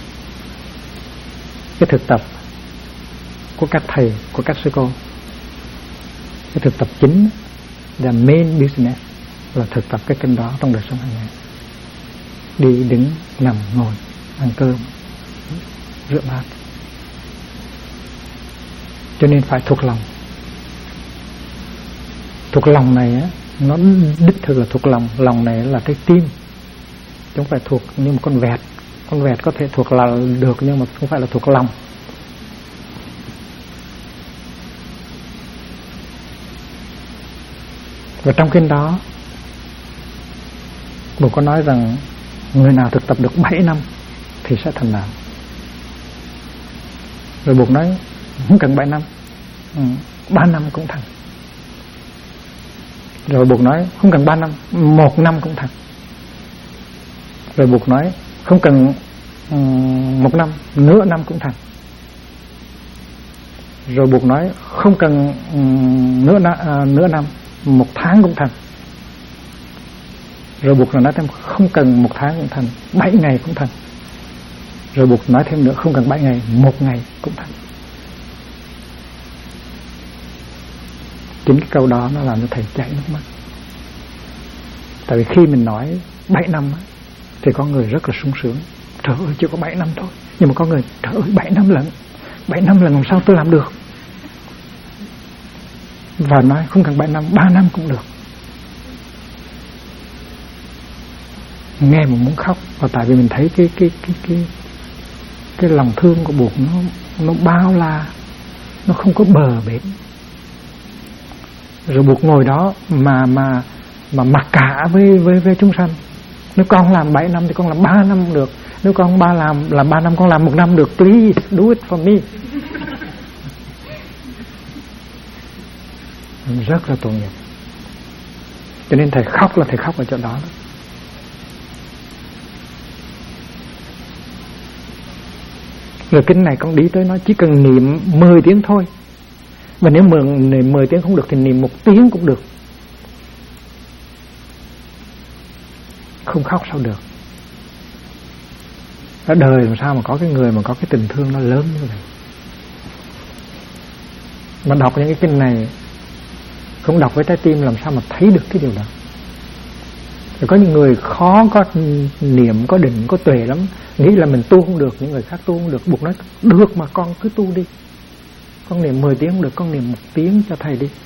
thực tập của các thầy, của các sư cô, cái thực tập chính, the main business là thực tập cái kinh đó trong đời sống hàng ngày. Đi, đứng, nằm, ngồi, ăn cơm, rửa bát. Cho nên phải thuộc lòng. Thuộc lòng này á, nó đích thực là thuộc lòng. Lòng này là cái tim, chứ không phải thuộc như một con vẹt. Con vẹt có thể thuộc là được nhưng mà không phải là thuộc lòng. Và trong kinh đó Bụt có nói rằng người nào thực tập được 7 năm thì sẽ thành đạo. Rồi Bụt nói không cần 7 năm, 3 năm cũng thành. Rồi Bụt nói không cần 3 năm, 1 năm cũng thành. Rồi Bụt nói không cần 1 năm, nửa năm cũng thành. Rồi Bụt nói không cần nửa năm, 1 tháng cũng thành. Rồi Bụt nói thêm không cần 1 tháng cũng thành, 7 ngày cũng thành. Rồi Bụt nói thêm nữa không cần 7 ngày, 1 ngày cũng thành. Chính cái câu đó nó làm cho thầy chảy nước mắt. Tại vì khi mình nói 7 năm thì có người rất là sung sướng. Trời ơi, chỉ có 7 năm thôi. Nhưng mà có người, trời ơi, 7 năm lần làm sao tôi làm được? Và nói không cần 7 năm, 3 năm cũng được. Nghe mà muốn khóc. Và tại vì mình thấy cái lòng thương của Bụt nó bao la, nó không có bờ bến. Rồi Bụt ngồi đó mà mặc cả với chúng sanh. Nếu con làm 7 năm thì con làm 3 năm được. Nếu con làm 3 năm, con làm 1 năm được. Please do it for me. Rất là tội nghiệp. Cho nên thầy khóc là thầy khóc ở chỗ đó. Rồi kinh này con đi tới nó chỉ cần niệm 10 tiếng thôi. Và nếu 10 tiếng không được thì niệm 1 tiếng cũng được. Không khóc sao được. Ở đời làm sao mà có cái người mà có cái tình thương nó lớn như vậy. Mà đọc những cái kinh này không đọc với trái tim làm sao mà thấy được cái điều đó. Rồi có những người khó có niệm, có định, có tuệ lắm, nghĩ là mình tu không được, những người khác tu không được. Bụt nói được mà con cứ tu đi. Con niệm 10 tiếng không được, con niệm 1 tiếng cho thầy đi.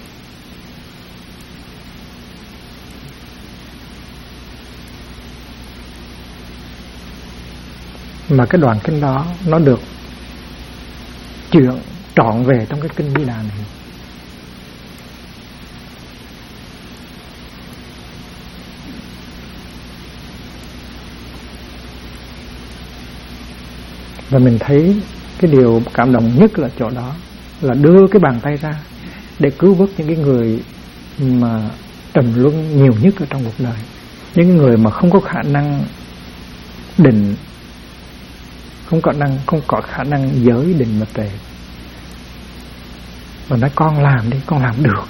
Mà cái đoạn kinh đó nó được chuyện trọn về trong cái kinh Di Đà này. Và mình thấy cái điều cảm động nhất là chỗ đó, là đưa cái bàn tay ra để cứu vớt những cái người mà trầm luân nhiều nhất ở trong cuộc đời. Những người mà không có khả năng định, không có khả năng giới định mà tuệ. Và nói con làm đi, con làm được.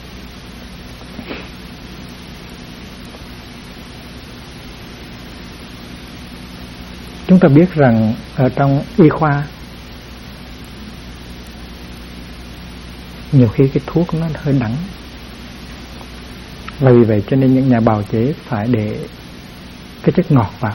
Chúng ta biết rằng ở trong y khoa nhiều khi cái thuốc nó hơi đắng. Và vì vậy cho nên những nhà bào chế phải để cái chất ngọt vào.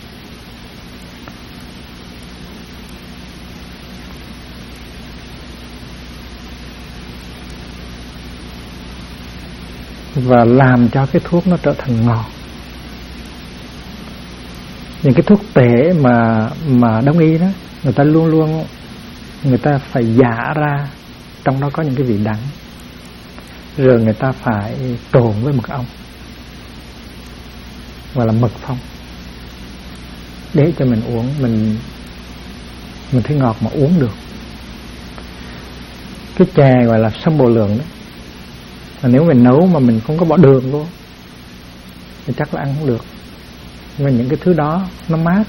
Và làm cho cái thuốc nó trở thành ngọt. Những cái thuốc tể mà đông y đó, người ta luôn người ta phải giả ra trong đó có những cái vị đắng, rồi người ta phải trộn với mật ong, gọi là mật phong, để cho mình uống, mình thấy ngọt mà uống được. Cái chè gọi là sâm bồ lượng đó, mà nếu mình nấu mà mình không có bỏ đường luôn thì chắc là ăn không được. Và những cái thứ đó nó mát,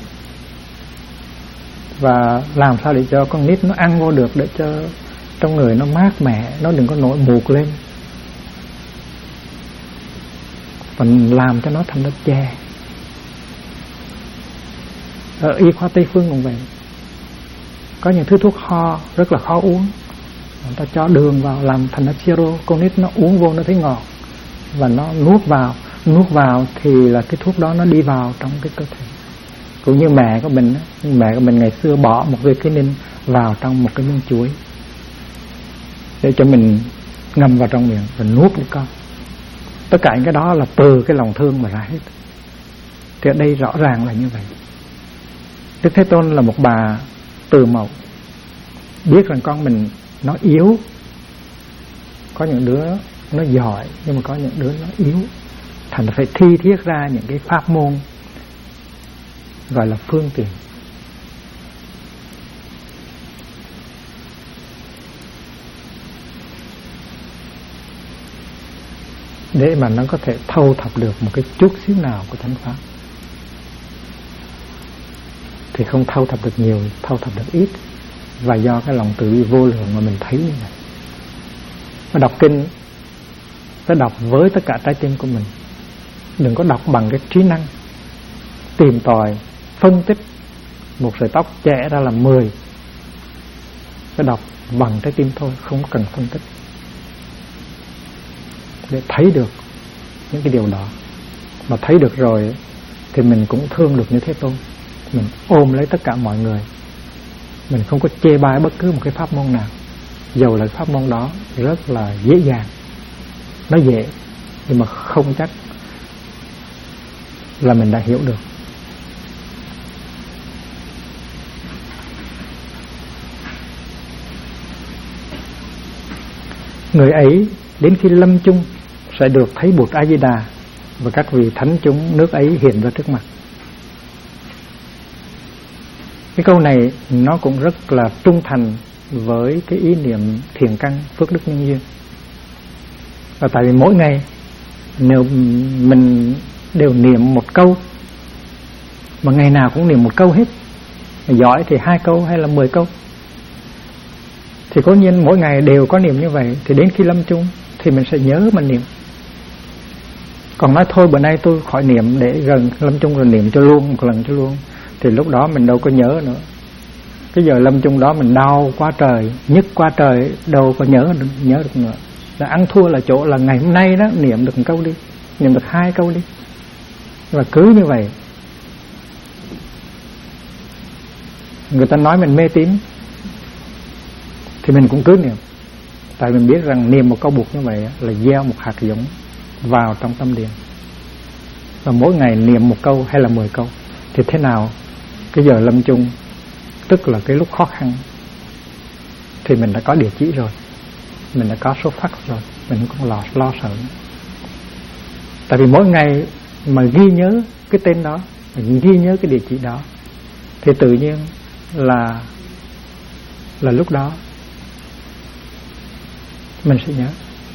và làm sao để cho con nít nó ăn vô được, để cho trong người nó mát mẻ, nó đừng có nổi mụt lên, và làm cho nó thành nước chè. Ở y khoa Tây phương cũng vậy, có những thứ thuốc ho rất là khó uống, người ta cho đường vào làm thành nước siro, con nít nó uống vô nó thấy ngọt và nó nuốt vào thì là cái thuốc đó nó đi vào trong cái cơ thể. Cũng như mẹ của mình ngày xưa bỏ một viên quinin vào trong một cái miếng chuối để cho mình ngâm vào trong miệng và nuốt đi con. Tất cả những cái đó là từ cái lòng thương mà ra hết. Thì ở đây rõ ràng là như vậy. Đức Thế Tôn là một bà từ mẫu, biết rằng con mình nó yếu, có những đứa nó giỏi nhưng mà có những đứa nó yếu, thành phải thi thiết ra những cái pháp môn gọi là phương tiện để mà nó có thể thâu thập được một cái chút xíu nào của thánh pháp. Thì không thâu thập được nhiều, thâu thập được ít, và do cái lòng từ bi vô lượng mà mình thấy như vậy. Mà đọc kinh phải đọc với tất cả trái tim của mình, đừng có đọc bằng cái trí năng tìm tòi phân tích một sợi tóc chẻ ra là 10. Phải đọc bằng trái tim thôi, không cần phân tích, để thấy được những cái điều đó. Mà thấy được rồi thì mình cũng thương được như Thế Tôn, mình ôm lấy tất cả mọi người, mình không có chê bai bất cứ một cái pháp môn nào, dầu là pháp môn đó rất là dễ dàng, nó dễ nhưng mà không chắc là mình đã hiểu được. Người ấy đến khi lâm chung sẽ được thấy Bụt A Di Đà và các vị thánh chúng nước ấy hiện ra trước mặt. Cái câu này nó cũng rất là trung thành với cái ý niệm thiện căn phước đức nhân duyên. Và tại vì mỗi ngày nếu mình đều niệm một câu, mà ngày nào cũng niệm một câu hết, giỏi thì 2 câu hay là 10 câu, thì cố nhiên mỗi ngày đều có niệm như vậy, thì đến khi lâm chung thì mình sẽ nhớ mà niệm. Còn nói thôi bữa nay tôi khỏi niệm để gần lâm chung rồi niệm cho luôn, một lần cho luôn, thì lúc đó mình đâu có nhớ nữa. Cái giờ lâm chung đó mình đau quá trời, nhức quá trời, đâu có nhớ được nữa. Là ăn thua là chỗ là ngày hôm nay đó niệm được một câu đi, niệm được 2 câu đi, và cứ như vậy. Người ta nói mình mê tín thì mình cũng cứ niệm, tại mình biết rằng niệm một câu Bụt như vậy là gieo một hạt giống vào trong tâm điện. Và mỗi ngày niệm một câu hay là 10 câu thì thế nào cái giờ lâm chung, tức là cái lúc khó khăn, thì mình đã có địa chỉ rồi, mình đã có số phận rồi, mình không còn lo sợ nữa. Tại vì mỗi ngày mà ghi nhớ cái tên đó, mình ghi nhớ cái địa chỉ đó, thì tự nhiên là lúc đó mình sẽ nhớ.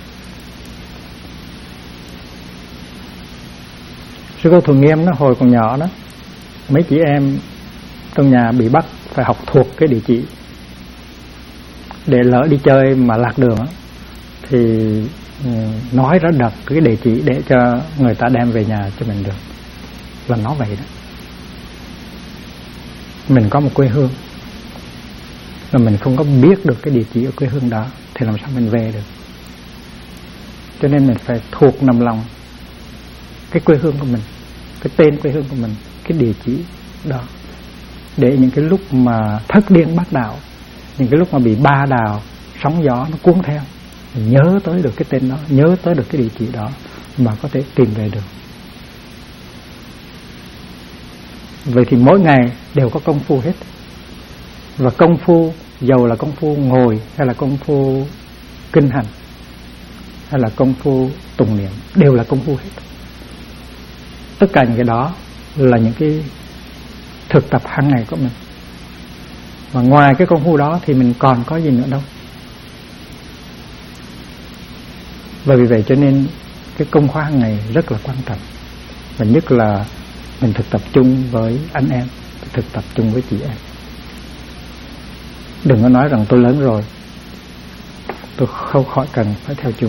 Sư cô Thuận Nghiêm nó hồi còn nhỏ đó, mấy chị em trong nhà bị bắt phải học thuộc cái địa chỉ, để lỡ đi chơi mà lạc đường đó, thì nói rất đập cái địa chỉ để cho người ta đem về nhà cho mình được. Là nó vậy đó. Mình có một quê hương mà mình không có biết được cái địa chỉ ở quê hương đó thì làm sao mình về được. Cho nên mình phải thuộc nằm lòng cái quê hương của mình, cái tên quê hương của mình, cái địa chỉ đó, để những cái lúc mà thất điên bát đạo, những cái lúc mà bị ba đào sóng gió nó cuốn theo, mình nhớ tới được cái tên đó, nhớ tới được cái địa chỉ đó mà có thể tìm về được. Vậy thì mỗi ngày đều có công phu hết. Và công phu, dầu là công phu ngồi hay là công phu kinh hành hay là công phu tụng niệm, đều là công phu hết. Tất cả những cái đó là những cái thực tập hàng ngày của mình. Và ngoài cái công phu đó thì mình còn có gì nữa đâu. Và vì vậy cho nên cái công khóa hàng ngày rất là quan trọng. Và nhất là mình thực tập chung với anh em, thực tập chung với chị em. Đừng có nói rằng tôi lớn rồi, tôi không khỏi cần phải theo chúng.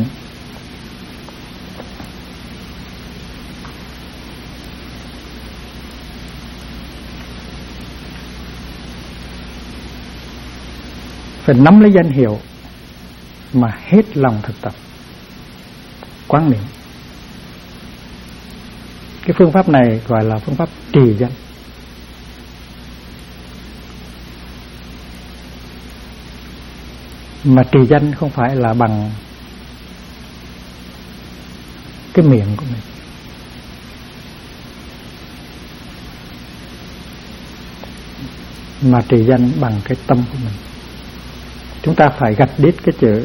Phải nắm lấy danh hiệu mà hết lòng thực tập quán niệm. Cái phương pháp này gọi là phương pháp trì danh. Mà trì danh không phải là bằng cái miệng của mình, mà trì danh bằng cái tâm của mình. Chúng ta phải gạch đít cái chữ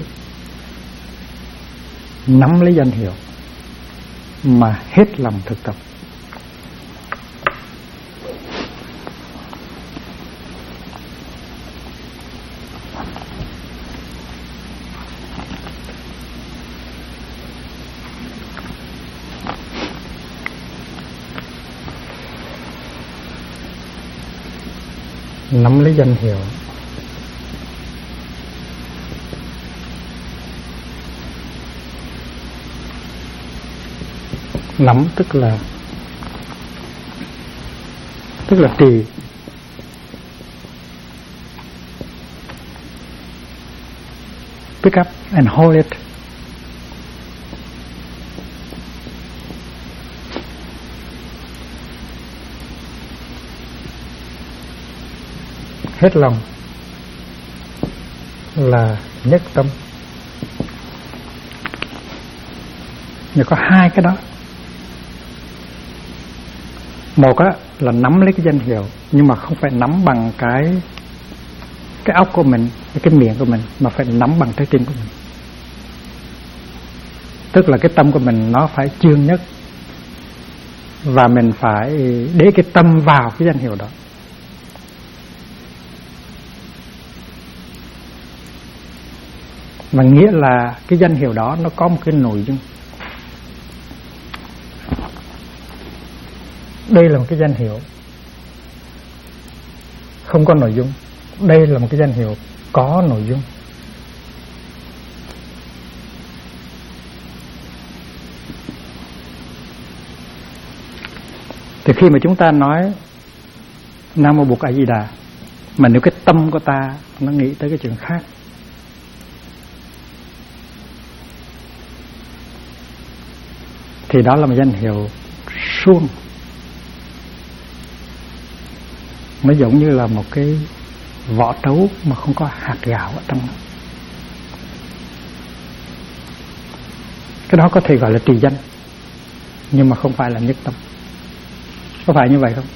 nắm lấy danh hiệu mà hết lòng thực tập. Nắm lấy danh hiệu nắm tức là trì. Pick up and hold it. Hết lòng là nhất tâm. Nhưng có hai cái đó. Một á là nắm lấy cái danh hiệu, nhưng mà không phải nắm bằng cái óc của mình, cái miệng của mình, mà phải nắm bằng trái tim của mình. Tức là cái tâm của mình nó phải chuyên nhất, và mình phải để cái tâm vào cái danh hiệu đó. Và nghĩa là cái danh hiệu đó nó có một cái nội dung. Đây là một cái danh hiệu không có nội dung. Đây là một cái danh hiệu có nội dung. Thì khi mà chúng ta nói Nam Mô Bụt A Di Đà, mà nếu cái tâm của ta nó nghĩ tới cái chuyện khác, thì đó là một danh hiệu suông. Nó giống như là một cái vỏ trấu mà không có hạt gạo ở trong nó. Cái đó có thể gọi là trì danh, nhưng mà không phải là nhất tâm. Có phải như vậy không?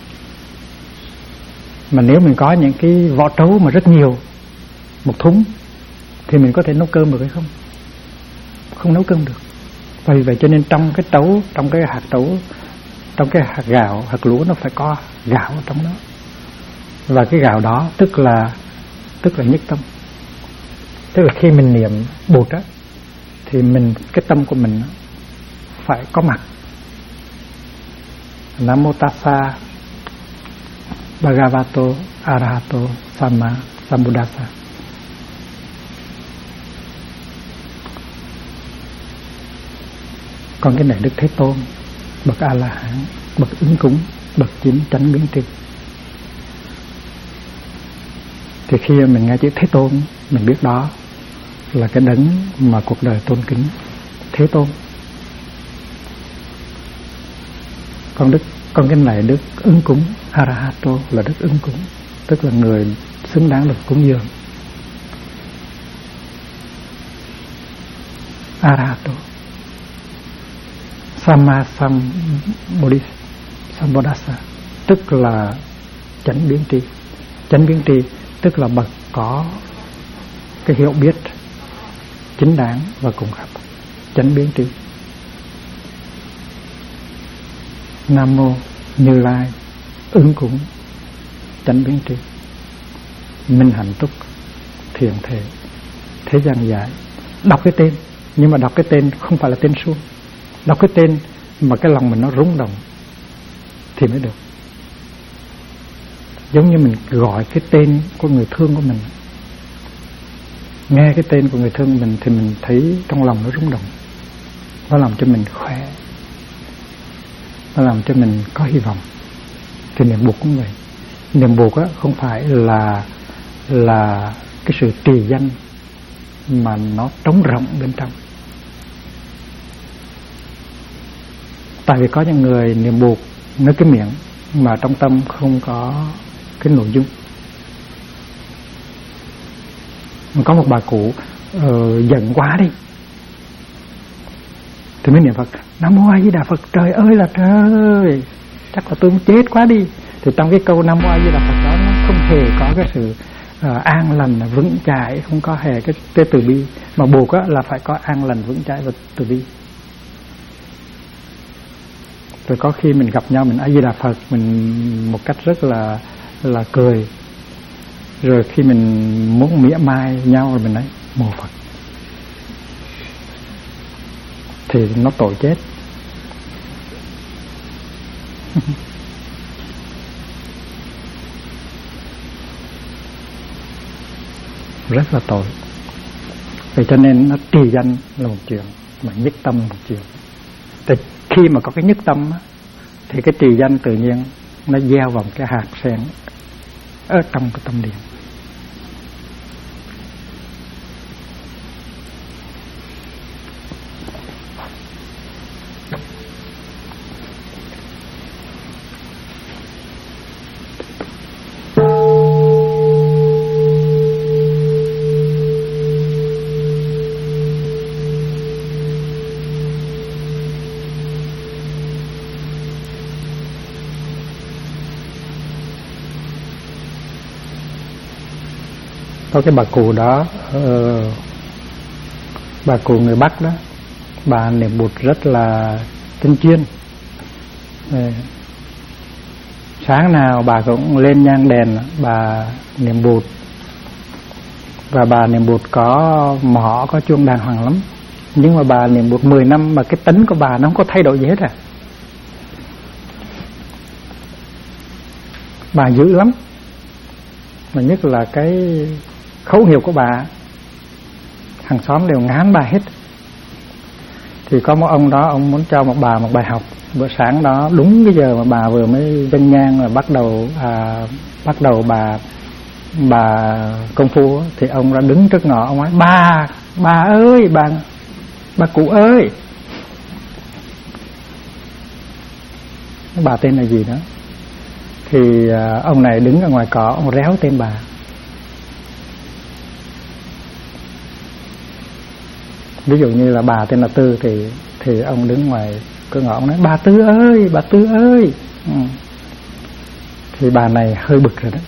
Mà nếu mình có những cái vỏ trấu mà rất nhiều, một thúng, thì mình có thể nấu cơm được hay không? Không nấu cơm được. Vì vậy cho nên trong cái trấu, trong cái hạt trấu, trong cái hạt gạo, hạt lúa nó phải có gạo ở trong đó. Và cái gạo đó tức là nhất tâm. Tức là khi mình niệm Bụt á, thì cái tâm của mình phải có mặt. Nam Mô Tassa Bhagavato Arahato Samma Sambuddhassa. Còn cái này Đức Thế Tôn, bậc A La Hán, bậc ứng cúng, bậc chính chánh biến tri. Thì khi mình nghe chữ Thế Tôn, mình biết đó là cái đấng mà cuộc đời tôn kính, Thế Tôn. Còn cái này Đức ứng cúng, Arahato là Đức ứng cúng, tức là người xứng đáng được cúng dường. Arahato. Samma Sambuddhassa tức là chánh biến tri. Chánh biến tri tức là bậc có cái hiểu biết chính đáng và cùng khắp. Chánh biến tri. Nam Mô Như Lai ứng cúng chánh biến tri. Minh hạnh túc thiền thể thế gian giải. Đọc cái tên, nhưng mà đọc cái tên không phải là tên suông. Đọc cái tên mà cái lòng mình nó rung động thì mới được. Giống như mình gọi cái tên của người thương của mình, nghe cái tên của người thương của mình thì mình thấy trong lòng nó rung động. Nó làm cho mình khỏe, nó làm cho mình có hy vọng. Thì niệm Bụt cũng vậy. Niệm Bụt á không phải là cái sự trì danh mà nó trống rỗng bên trong. Tại vì có những người niệm Bụt nói cái miệng mà trong tâm không có cái nội dung. Có một bà cụ giận quá đi thì mới niệm Phật Nam Mô A Di Đà Phật. Trời ơi là trời, chắc là tôi muốn chết quá đi. Thì trong cái câu Nam Mô A Di Đà Phật đó nó không hề có cái sự an lành vững chãi, không có hề cái từ bi. Mà Bụt á là phải có an lành vững chãi và từ bi. Rồi có khi mình gặp nhau mình A Di Đà Phật mình một cách rất là cười. Rồi khi mình muốn mỉa mai nhau rồi mình nói Mô Phật, thì nó tội chết. Rất là tội. Vậy cho nên nó trì danh là một chuyện, mà nhất tâm là một chuyện. Thì khi mà có cái nhất tâm á, thì cái trì danh tự nhiên nó gieo vào cái hạt sen ở trong cái tâm điện. Có cái bà cụ đó, bà cụ người Bắc đó, bà niệm Bụt rất là tinh chuyên. Sáng nào bà cũng lên nhang đèn, bà niệm Bụt. Và bà niệm Bụt có mõ, có chuông đàng hoàng lắm. Nhưng mà bà niệm Bụt 10 năm mà cái tính của bà nó không có thay đổi gì hết à. Bà dữ lắm. Mà nhất là cái khẩu hiệu của bà, hàng xóm đều ngán bà hết. Thì có một ông đó, ông muốn cho một bà một bài học. Bữa sáng đó đúng cái giờ mà bà vừa mới dâng nhang và bắt đầu bà công phu, thì ông đã đứng trước ngõ, ông nói: bà ơi, bà cụ ơi. Bà tên là gì đó. Thì ông này đứng ở ngoài cỏ, ông réo tên bà. Ví dụ như là bà tên là Tư, thì ông đứng ngoài cửa ngõ, ông nói: bà Tư ơi, bà Tư ơi. Thì bà này hơi bực rồi đó.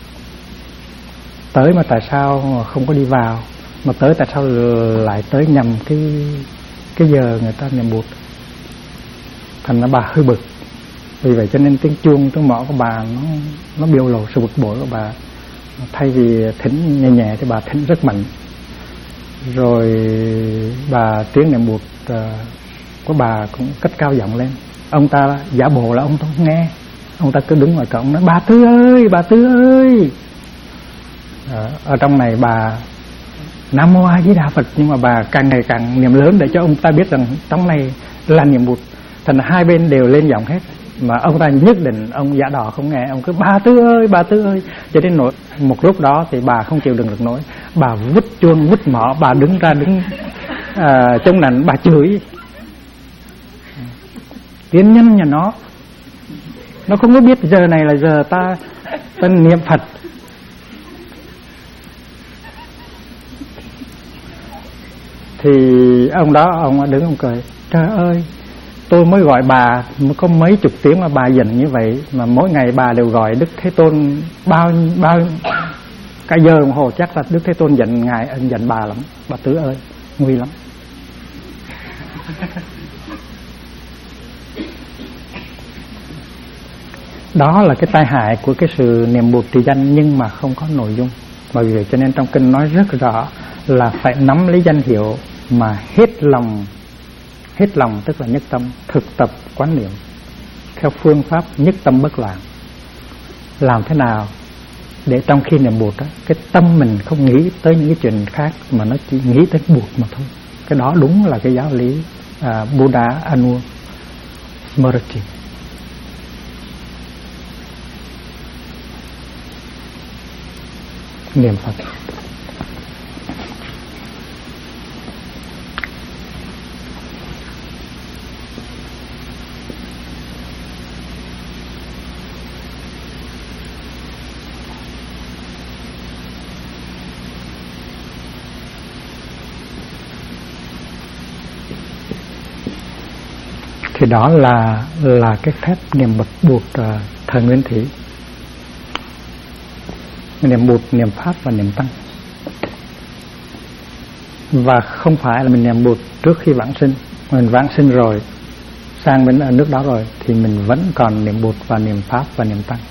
Tới mà tại sao không có đi vào, mà tới tại sao lại tới nhầm cái giờ người ta niệm Bụt. Thành ra bà hơi bực. Vì vậy cho nên tiếng chuông, tiếng mõ của bà nó biểu lộ sự bực bội của bà. Thay vì thỉnh nhẹ nhẹ thì bà thỉnh rất mạnh. Rồi bà tiếng niệm Bụt của bà cũng cất cao giọng lên. Ông ta giả bộ là ông ta không nghe. Ông ta cứ đứng ngoài cổng nói: bà Tư ơi, bà Tư ơi. Ở trong này bà Nam Mô A Di Đà Phật, nhưng mà bà càng ngày càng niệm lớn để cho ông ta biết rằng trong này là niệm Bụt. Thành hai bên đều lên giọng hết. Mà ông ta nhất định ông giả đò không nghe, ông cứ: bà Tư ơi, bà Tư ơi. Cho đến một lúc đó thì bà không chịu đựng được nổi, bà vứt chuông vứt mõ, bà đứng chống nạnh, bà chửi: tiên nhân nhà nó không có biết giờ này là giờ ta niệm Phật. Thì ông đó, ông đứng ông cười: trời ơi, tôi mới gọi bà có mấy chục tiếng mà bà giận như vậy, mà mỗi ngày bà đều gọi Đức Thế Tôn bao cả giờ đồng hồ, chắc là Đức Thế Tôn giận bà lắm. Bà Tư ơi, nguy lắm. Đó là cái tai hại của cái sự niệm Bụt trì danh nhưng mà không có nội dung. Bởi vì cho nên trong kinh nói rất rõ là phải nắm lấy danh hiệu mà hết lòng tức là nhất tâm, thực tập quán niệm theo phương pháp nhất tâm bất loạn. Làm thế nào để trong khi niệm Bụt đó, cái tâm mình không nghĩ tới những cái chuyện khác mà nó chỉ nghĩ tới Bụt mà thôi. Cái đó đúng là cái giáo lý Buddha Anusmriti. Niệm Phật. Thì đó là cái phép niệm Bụt thời Nguyên Thủy. Niệm Bụt, niệm Pháp và niệm Tăng. Và không phải là mình niệm Bụt trước khi vãng sinh. Mình vãng sinh rồi, sang bên ở nước đó rồi, thì mình vẫn còn niệm Bụt và niệm Pháp và niệm Tăng.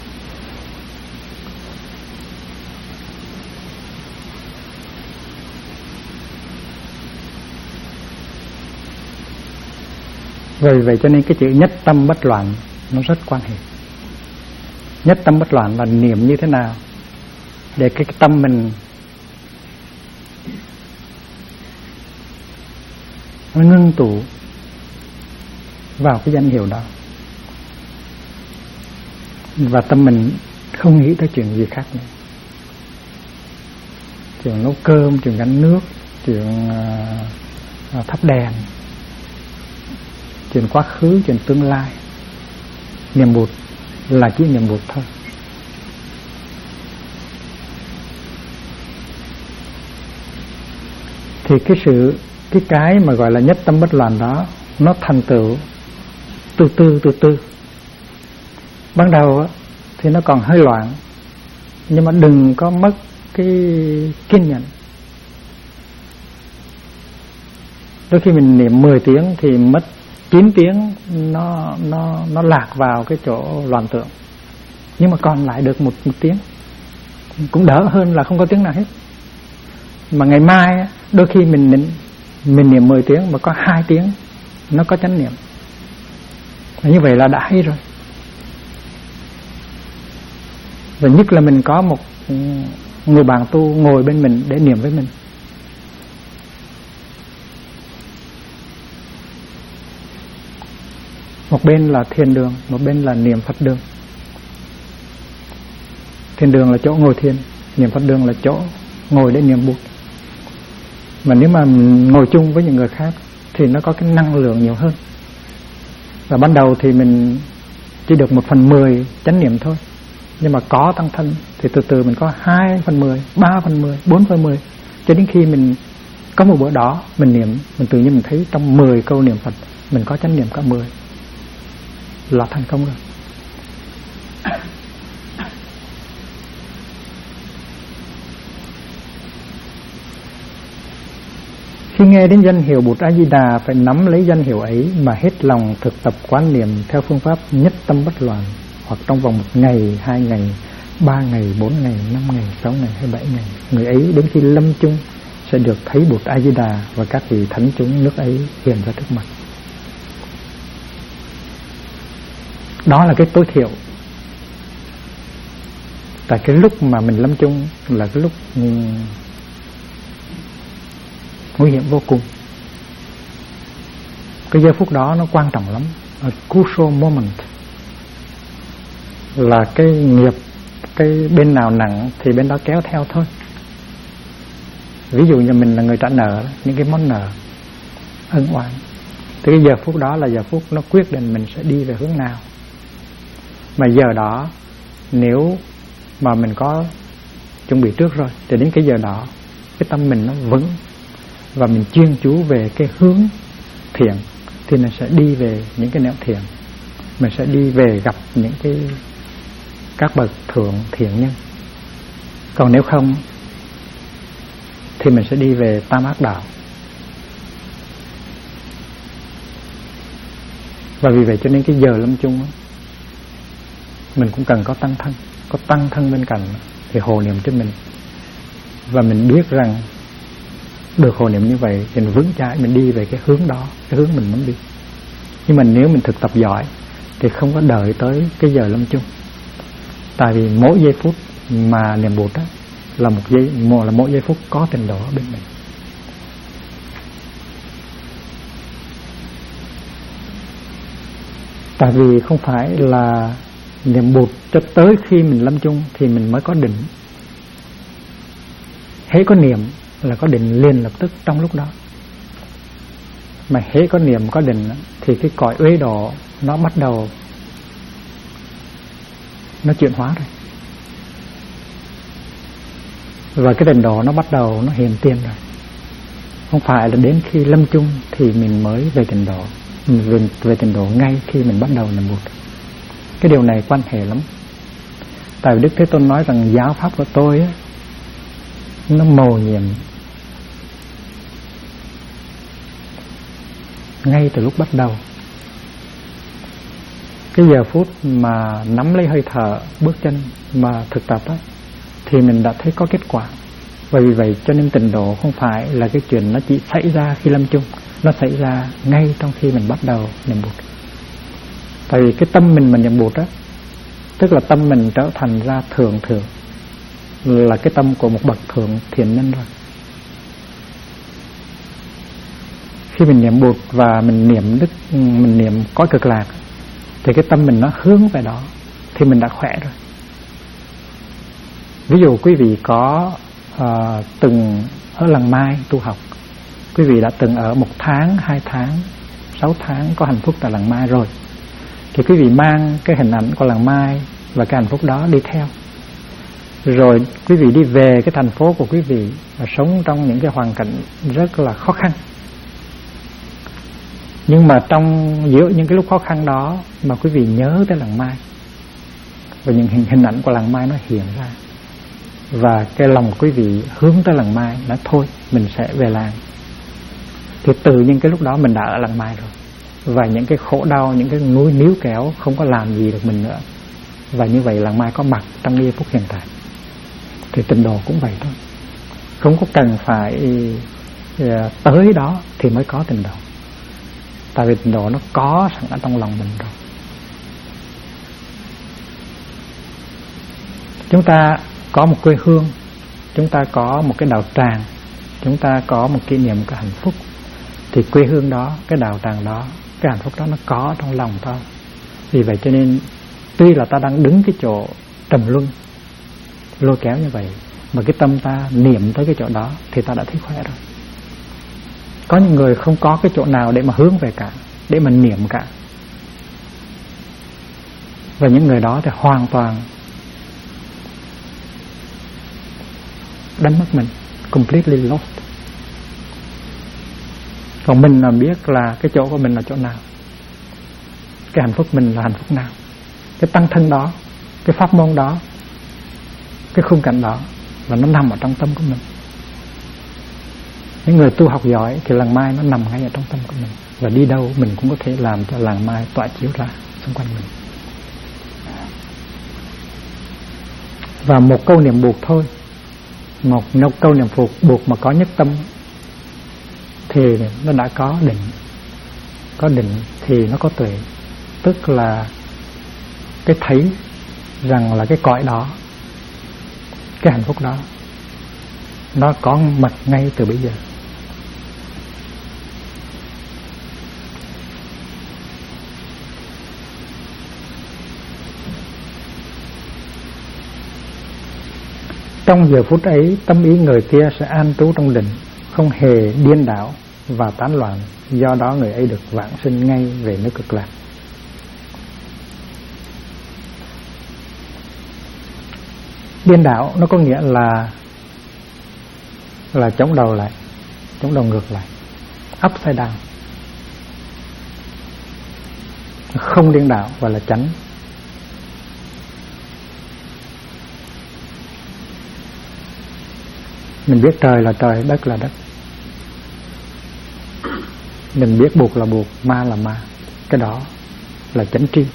Vì vậy cho nên cái chữ nhất tâm bất loạn nó rất quan hệ. Nhất tâm bất loạn là niệm như thế nào để cái tâm mình nó ngưng tụ vào cái danh hiệu đó, và tâm mình không nghĩ tới chuyện gì khác nữa. Chuyện nấu cơm, chuyện gánh nước, chuyện thắp đèn, chuyện quá khứ, chuyện tương lai. Niệm Bụt là chỉ niệm Bụt thôi. Thì cái mà gọi là nhất tâm bất loạn đó nó thành tựu từ từ. Ban đầu thì nó còn hơi loạn, nhưng mà đừng có mất cái kiên nhẫn. Đôi khi mình niệm 10 tiếng thì mất 9 tiếng nó lạc vào cái chỗ loạn tưởng, nhưng mà còn lại được một tiếng, cũng đỡ hơn là không có tiếng nào hết. Mà ngày mai đôi khi mình niệm 10 tiếng mà có 2 tiếng nó có chánh niệm, như vậy là đã hay rồi. Và nhất là mình có một người bạn tu ngồi bên mình để niệm với mình. Một bên là thiền đường, một bên là niệm Phật đường. Thiền đường là chỗ ngồi thiền, niệm Phật đường là chỗ ngồi để niệm Bụt. Mà nếu mà ngồi chung với những người khác thì nó có cái năng lượng nhiều hơn. Và ban đầu thì mình chỉ được 1/10 chánh niệm thôi, nhưng mà có tăng thân thì từ từ mình có 2/10, 3/10, 4/10, cho đến khi mình có một bữa đó mình niệm, mình tự nhiên mình thấy trong 10 câu niệm Phật mình có chánh niệm cả 10 là thành công rồi. Khi nghe đến danh hiệu Bụt A Di Đà, phải nắm lấy danh hiệu ấy mà hết lòng thực tập quán niệm theo phương pháp nhất tâm bất loạn, hoặc trong vòng 1 ngày, 2 ngày, 3 ngày, 4 ngày, 5 ngày, 6 ngày hay 7 ngày. Người ấy đến khi lâm chung sẽ được thấy Bụt A Di Đà và các vị thánh chúng nước ấy hiện ra trước mặt. Đó là cái tối thiểu. Tại cái lúc mà mình lâm chung là cái lúc nguy hiểm vô cùng. Cái giây phút đó nó quan trọng lắm, a crucial moment. Là cái nghiệp, cái bên nào nặng thì bên đó kéo theo thôi. Ví dụ như mình là người trả nợ, những cái món nợ, ân oán, thì cái giờ phút đó là giờ phút nó quyết định mình sẽ đi về hướng nào. Mà giờ đó nếu mà mình có chuẩn bị trước rồi thì đến cái giờ đó cái tâm mình nó vững và mình chuyên chú về cái hướng thiện thì mình sẽ đi về những cái nẻo thiện, mình sẽ đi về gặp những cái các bậc thượng thiện nhân. Còn nếu không thì mình sẽ đi về tam ác đạo. Và vì vậy cho nên cái giờ lâm chung đó, mình cũng cần có tăng thân, có tăng thân bên cạnh thì hộ niệm cho mình. Và mình biết rằng được hộ niệm như vậy thì mình vững chãi, mình đi về cái hướng đó, cái hướng mình muốn đi. Nhưng mà nếu mình thực tập giỏi thì không có đợi tới cái giờ lâm chung. Tại vì mỗi giây phút mà niệm Bụt đó là mỗi giây phút có trình độ ở bên mình. Tại vì không phải là niệm Bụt cho tới khi mình lâm chung thì mình mới có định. Hễ có niệm là có định liền lập tức trong lúc đó. Mà hễ có niệm có định thì cái cõi uế độ nó bắt đầu nó chuyển hóa rồi. Và cái định độ nó bắt đầu nó hiện tiền rồi. Không phải là đến khi lâm chung thì mình mới về tịnh độ. Mình về tịnh độ ngay khi mình bắt đầu niệm Bụt. Cái điều này quan hệ lắm. Tại vì Đức Thế Tôn nói rằng giáo pháp của tôi á, nó mầu nhiệm ngay từ lúc bắt đầu. Cái giờ phút mà nắm lấy hơi thở, bước chân mà thực tập á, thì mình đã thấy có kết quả. Và vì vậy cho nên tịnh độ không phải là cái chuyện nó chỉ xảy ra khi lâm chung, nó xảy ra ngay trong khi mình bắt đầu niệm Bụt. Tại vì cái tâm mình niệm Bụt á, tức là tâm mình trở thành ra thượng, là cái tâm của một bậc thượng thiện nhân rồi. Khi mình niệm Bụt và mình niệm cõi cực lạc thì cái tâm mình nó hướng về đó thì mình đã khỏe rồi. Ví dụ quý vị có từng ở Làng Mai tu học, quý vị đã từng ở 1 tháng, 2 tháng, 6 tháng có hạnh phúc tại Làng Mai rồi, thì quý vị mang cái hình ảnh của Làng Mai và cái hạnh phúc đó đi theo. Rồi quý vị đi về cái thành phố của quý vị và sống trong những cái hoàn cảnh rất là khó khăn. Nhưng mà giữa những cái lúc khó khăn đó mà quý vị nhớ tới Làng Mai và những hình ảnh của Làng Mai nó hiện ra, và cái lòng quý vị hướng tới làng Mai, nói thôi mình sẽ về làng, thì tự nhiên cái lúc đó mình đã ở làng Mai rồi, và những cái khổ đau, những cái núi níu kéo không có làm gì được mình nữa. Và như vậy làng Mai có mặt trong giây phút hiện tại. Thì tịnh độ cũng vậy thôi, không có cần phải tới đó thì mới có tịnh độ, tại vì tịnh độ nó có sẵn ở trong lòng mình rồi. Chúng ta có một quê hương, chúng ta có một cái đạo tràng, chúng ta có một kỷ niệm, cái hạnh phúc, thì quê hương đó, cái đạo tràng đó, cái hạnh phúc đó nó có trong lòng ta. Vì vậy cho nên tuy là ta đang đứng cái chỗ trầm luân lôi kéo như vậy, mà cái tâm ta niệm tới cái chỗ đó thì ta đã thấy khỏe rồi. Có những người không có cái chỗ nào để mà hướng về cả, để mà niệm cả, và những người đó thì hoàn toàn đánh mất mình, completely lost. Còn mình là biết là cái chỗ của mình là chỗ nào, cái hạnh phúc mình là hạnh phúc nào, cái tăng thân đó, cái pháp môn đó, cái khung cảnh đó là nó nằm ở trong tâm của mình. Những người tu học giỏi thì làng Mai nó nằm ngay ở trong tâm của mình, và đi đâu mình cũng có thể làm cho làng Mai tỏa chiếu ra xung quanh mình. Và một câu niệm buộc thôi, một câu niệm buộc mà có nhất tâm thì nó đã có định. Có định thì nó có tuệ, tức là cái thấy rằng là cái cõi đó, cái hạnh phúc đó nó có mặt ngay từ bây giờ. Trong giờ phút ấy, tâm ý người kia sẽ an trú trong định, không hề điên đảo và tán loạn, do đó người ấy được vãng sinh ngay về nước Cực Lạc. Điên đảo nó có nghĩa là chống đầu lại, chống đầu ngược lại, upside down. Không điên đảo và là chánh. Mình biết trời là trời, đất là đất. Mình biết buộc là buộc, ma là ma. Cái đó là chánh tri.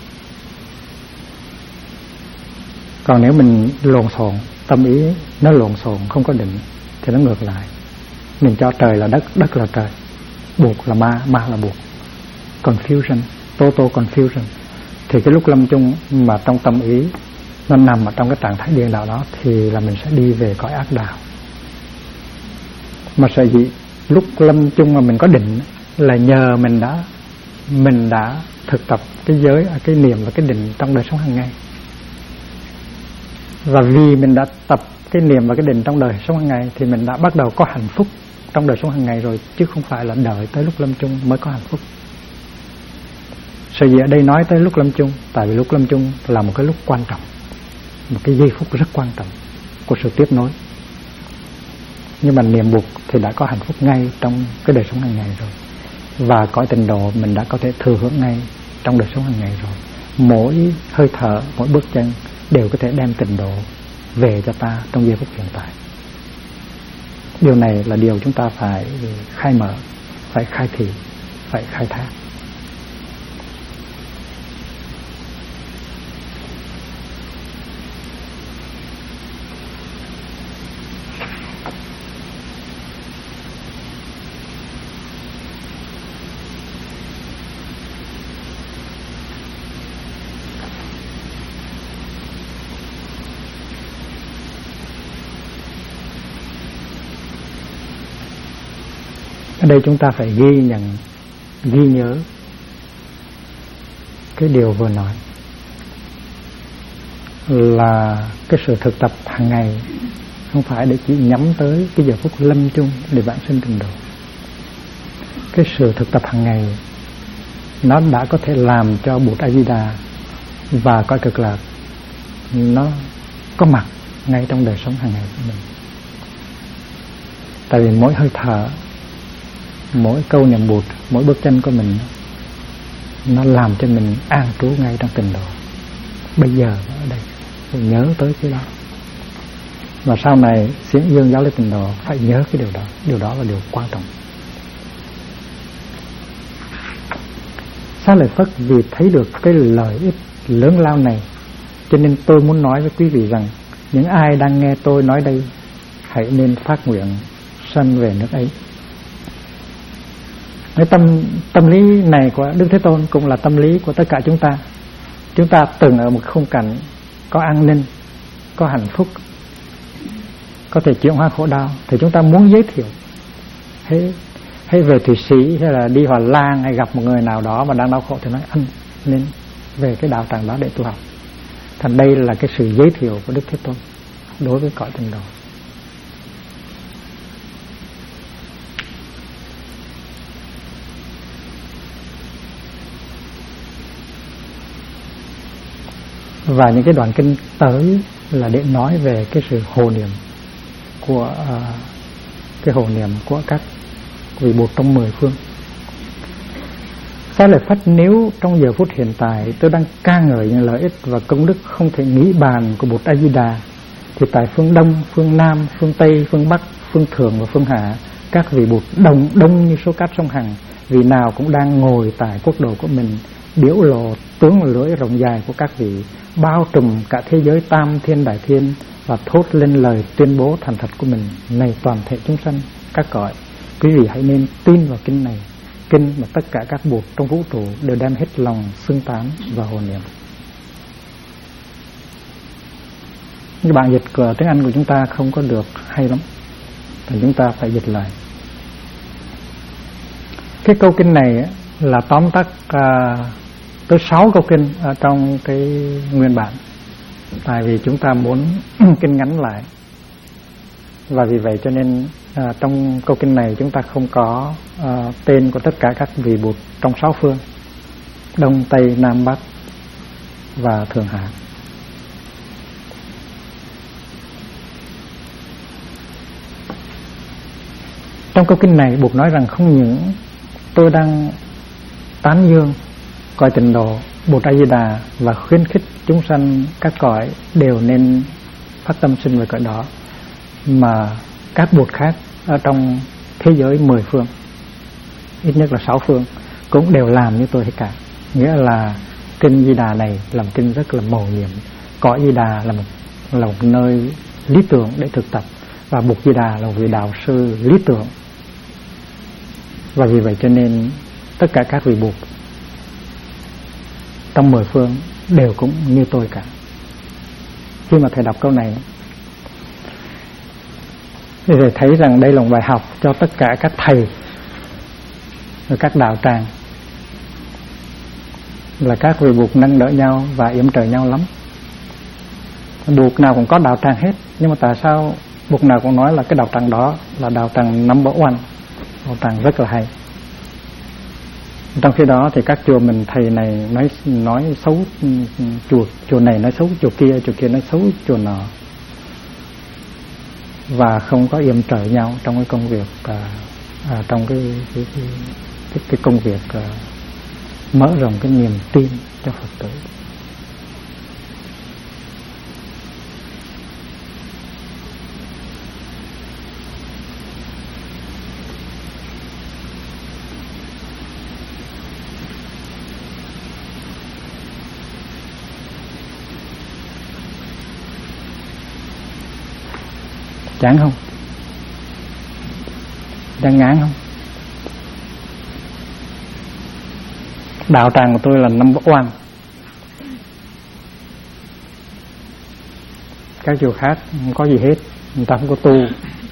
Còn nếu mình lộn xộn, tâm ý nó lộn xộn, không có định, thì nó ngược lại. Mình cho trời là đất, đất là trời, buộc là ma, ma là buộc. Confusion, total confusion. Thì cái lúc lâm chung mà trong tâm ý nó nằm ở trong cái trạng thái điên đảo đó, thì là mình sẽ đi về cõi ác đạo. Mà sở dĩ lúc lâm chung mà mình có định là nhờ mình đã thực tập cái giới, cái niệm và cái định trong đời sống hàng ngày. Và vì mình đã tập cái niệm và cái định trong đời sống hàng ngày thì mình đã bắt đầu có hạnh phúc trong đời sống hàng ngày rồi, chứ không phải là đợi tới lúc lâm chung mới có hạnh phúc. Sở dĩ ở đây nói tới lúc lâm chung, tại vì lúc lâm chung là một cái lúc quan trọng, một cái giây phút rất quan trọng của sự tiếp nối. Nhưng mà niệm buộc thì đã có hạnh phúc ngay trong cái đời sống hàng ngày rồi, và cõi tịnh độ mình đã có thể thừa hưởng ngay trong đời sống hàng ngày rồi. Mỗi hơi thở, mỗi bước chân đều có thể đem tịnh độ về cho ta trong giây phút hiện tại. Điều này là điều chúng ta phải khai mở, phải khai thị, phải khai thác. Ở đây chúng ta phải ghi nhớ cái điều vừa nói, là cái sự thực tập hàng ngày không phải để chỉ nhắm tới cái giờ phút lâm chung để vãng sinh tịnh độ. Cái sự thực tập hàng ngày nó đã có thể làm cho Bụt A Di Đà và cõi Cực Lạc nó có mặt ngay trong đời sống hàng ngày của mình. Tại vì mỗi hơi thở, mỗi câu niệm Bụt, mỗi bước chân của mình nó làm cho mình an trú ngay trong tịnh độ. Bây giờ ở đây mình nhớ tới cái đó, Và sau này Xiển Dương Giáo lý Tịnh Độ phải nhớ cái điều đó. Điều đó là điều quan trọng. Xá Lợi Phất vì thấy được cái lợi ích lớn lao này, cho nên tôi muốn nói với quý vị rằng những ai đang nghe tôi nói đây hãy nên phát nguyện sanh về nước ấy. Cái tâm lý này của Đức Thế Tôn cũng là tâm lý của tất cả chúng ta. Chúng ta từng ở một khung cảnh có an ninh, có hạnh phúc, có thể chuyển hóa khổ đau, thì chúng ta muốn giới thiệu. Hay về Thụy Sĩ hay là đi Hòa Lan hay gặp một người nào đó mà đang đau khổ thì nói anh nên về cái đạo tràng đó để tu học. Thành đây là cái sự giới thiệu của Đức Thế Tôn đối với cõi Tịnh Độ. Và những cái đoạn kinh tới là để nói về cái sự hộ niệm của cái hộ niệm của các vị Bụt trong 10 phương. Xá Lợi Phất, nếu trong giờ phút hiện tại tôi đang ca ngợi những lợi ích và công đức không thể nghĩ bàn của Bụt A Di Đà, thì tại phương Đông, phương Nam, phương Tây, phương Bắc, phương Thượng và phương Hạ, các vị Bụt đông như số cát sông Hằng, vị nào cũng đang ngồi tại quốc độ của mình, biểu lộ tướng lưỡi rộng dài của các vị, bao trùm cả thế giới tam thiên đại thiên, và thốt lên lời tuyên bố thành thật của mình: này toàn thể chúng sanh các cõi, quý vị hãy nên tin vào kinh này, kinh mà tất cả các Bụt trong vũ trụ đều đem hết lòng xưng tán và hộ niệm. Cái bản dịch của tiếng Anh của chúng ta không có được hay lắm, thì chúng ta phải dịch lại. Cái câu kinh này là tóm tắt tới 6 câu kinh ở trong cái nguyên bản, tại vì chúng ta muốn kinh ngắn lại, và vì vậy cho nên trong câu kinh này chúng ta không có tên của tất cả các vị Bụt trong 6 phương: Đông, Tây, Nam, Bắc và Thượng Hạ. Trong câu kinh này Bụt nói rằng không những tôi đang tán dương cõi Tịnh Độ, Bụt A Di Đà, và khuyến khích chúng sanh các cõi đều nên phát tâm sinh về cõi đó, mà các Bụt khác ở trong thế giới 10 phương, ít nhất là 6 phương, cũng đều làm như tôi hết cả. Nghĩa là kinh Di Đà này là một kinh rất là mầu nhiệm, cõi Di Đà là một nơi lý tưởng để thực tập, và Bụt Di Đà là một vị đạo sư lý tưởng. Và vì vậy cho nên tất cả các vị Bụt trong 10 phương đều cũng như tôi cả. Khi mà thầy đọc câu này thì thầy thấy rằng đây là một bài học cho tất cả các thầy và các đạo tràng, là các vị Bụt nâng đỡ nhau và yểm trợ nhau lắm. Bụt nào cũng có đạo tràng hết, nhưng mà tại sao Bụt nào cũng nói là cái đạo tràng đó là đạo tràng number one, đạo tràng rất là hay. Trong khi đó thì các chùa mình, thầy này nói xấu chùa này, nói xấu chùa kia nói xấu chùa nọ, và không có yểm trợ nhau trong cái công việc trong cái công việc mở rộng cái niềm tin cho Phật tử. Chán không? Đang ngán không? Đạo tràng của tôi là number one. Các chùa khác không có gì hết, người ta không có tu,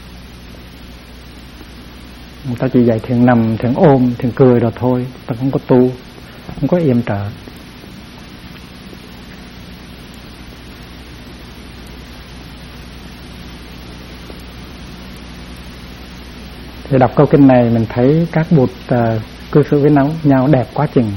người ta chỉ dạy thiền nằm, thiền ôm, thiền cười rồi thôi, người ta không có tu, không có yểm trợ. Thì đọc câu kinh này mình thấy các Bụt cư xử với nhau đẹp quá chừng.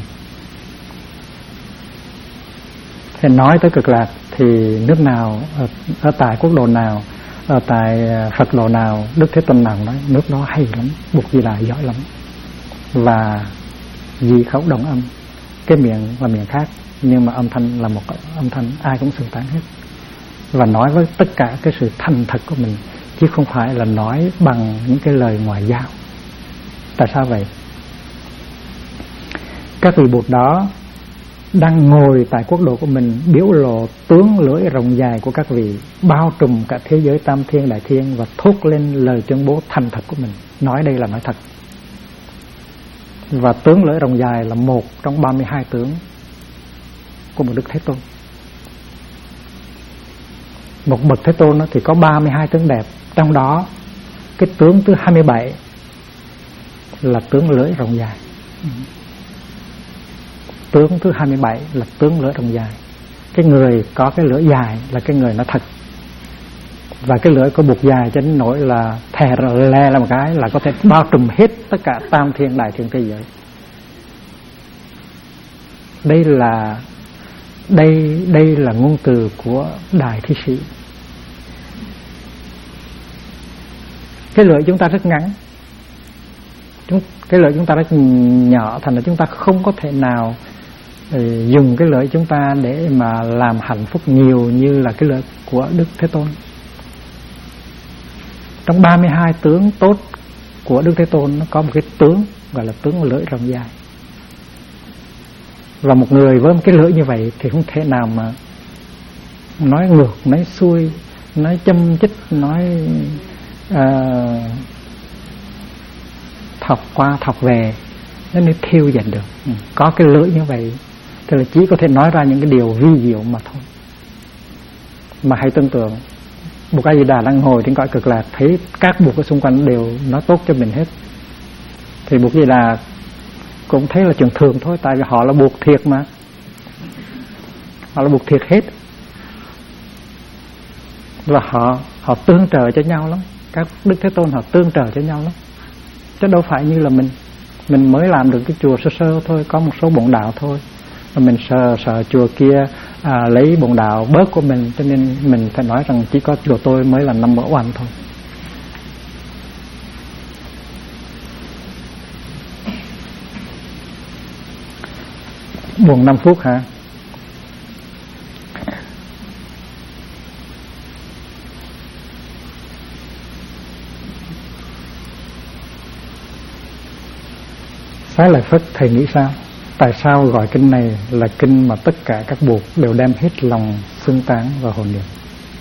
Thì nói tới Cực Lạc thì nước nào, ở tại quốc độ nào, ở tại Phật độ nào, Đức Thế Tôn nào nói nước đó hay lắm, Bụt Di Đà giỏi lắm, và dị khẩu đồng âm, cái miệng là miệng khác nhưng mà âm thanh là một âm thanh ai cũng xứng tán hết. và nói với tất cả cái sự thành thật của mình, chứ không phải là nói bằng những cái lời ngoại giao. Tại sao vậy? Các vị Bụt đó đang ngồi tại quốc độ của mình, biểu lộ tướng lưỡi rộng dài của các vị, bao trùm cả thế giới tam thiên đại thiên, và thốt lên lời tuyên bố thành thật của mình. Nói đây là nói thật. Và tướng lưỡi rộng dài là một trong 32 tướng của một Đức Thế Tôn. Một bậc Thế Tôn thì có 32 tướng đẹp, trong đó cái tướng thứ 27 là tướng lưỡi rộng dài. Tướng thứ 27 là tướng lưỡi rộng dài. Cái người có cái lưỡi dài là cái người nói thật. Và cái lưỡi có buộc dài cho đến nỗi là thè le là một cái là có thể bao trùm hết tất cả tam thiên đại thiên thế giới. Đây là ngôn từ của Đại Thi Sĩ. Cái lưỡi chúng ta rất ngắn, cái lưỡi chúng ta rất nhỏ, thành ra chúng ta không có thể nào dùng cái lưỡi chúng ta để mà làm hạnh phúc nhiều như là cái lưỡi của Đức Thế Tôn. Trong 32 tướng tốt của Đức Thế Tôn, nó có một cái tướng gọi là tướng lưỡi rộng dài. Và một người với một cái lưỡi như vậy thì không thể nào mà nói ngược, nói xuôi, nói châm chích, nói thọc qua thọc về, nó mới thiêu dần được. Có cái lưỡi như vậy thì là chỉ có thể nói ra những cái điều vi diệu mà thôi. Mà hãy tưởng tượng Bụt A Di Đà đang ngồi trên cõi cực lạc, thấy các Bụt ở xung quanh đều nói tốt cho mình hết, thì Bụt A Di Đà cũng thấy là chuyện thường thôi, tại vì họ là Bụt thiệt mà, họ là Bụt thiệt hết, và họ tương trợ cho nhau lắm. Các Đức Thế Tôn họ tương trợ cho nhau lắm, chứ đâu phải như là mình mới làm được cái chùa sơ sơ thôi, có một số bổn đạo thôi, mà mình sợ chùa kia lấy bổn đạo bớt của mình, cho nên mình phải nói rằng chỉ có chùa tôi mới là number one thôi. Buồn 5 phút hả? Xá Lợi Phất, thầy nghĩ sao? Tại sao gọi kinh này là kinh mà tất cả các Bụt đều đem hết lòng xưng tán và hộ niệm?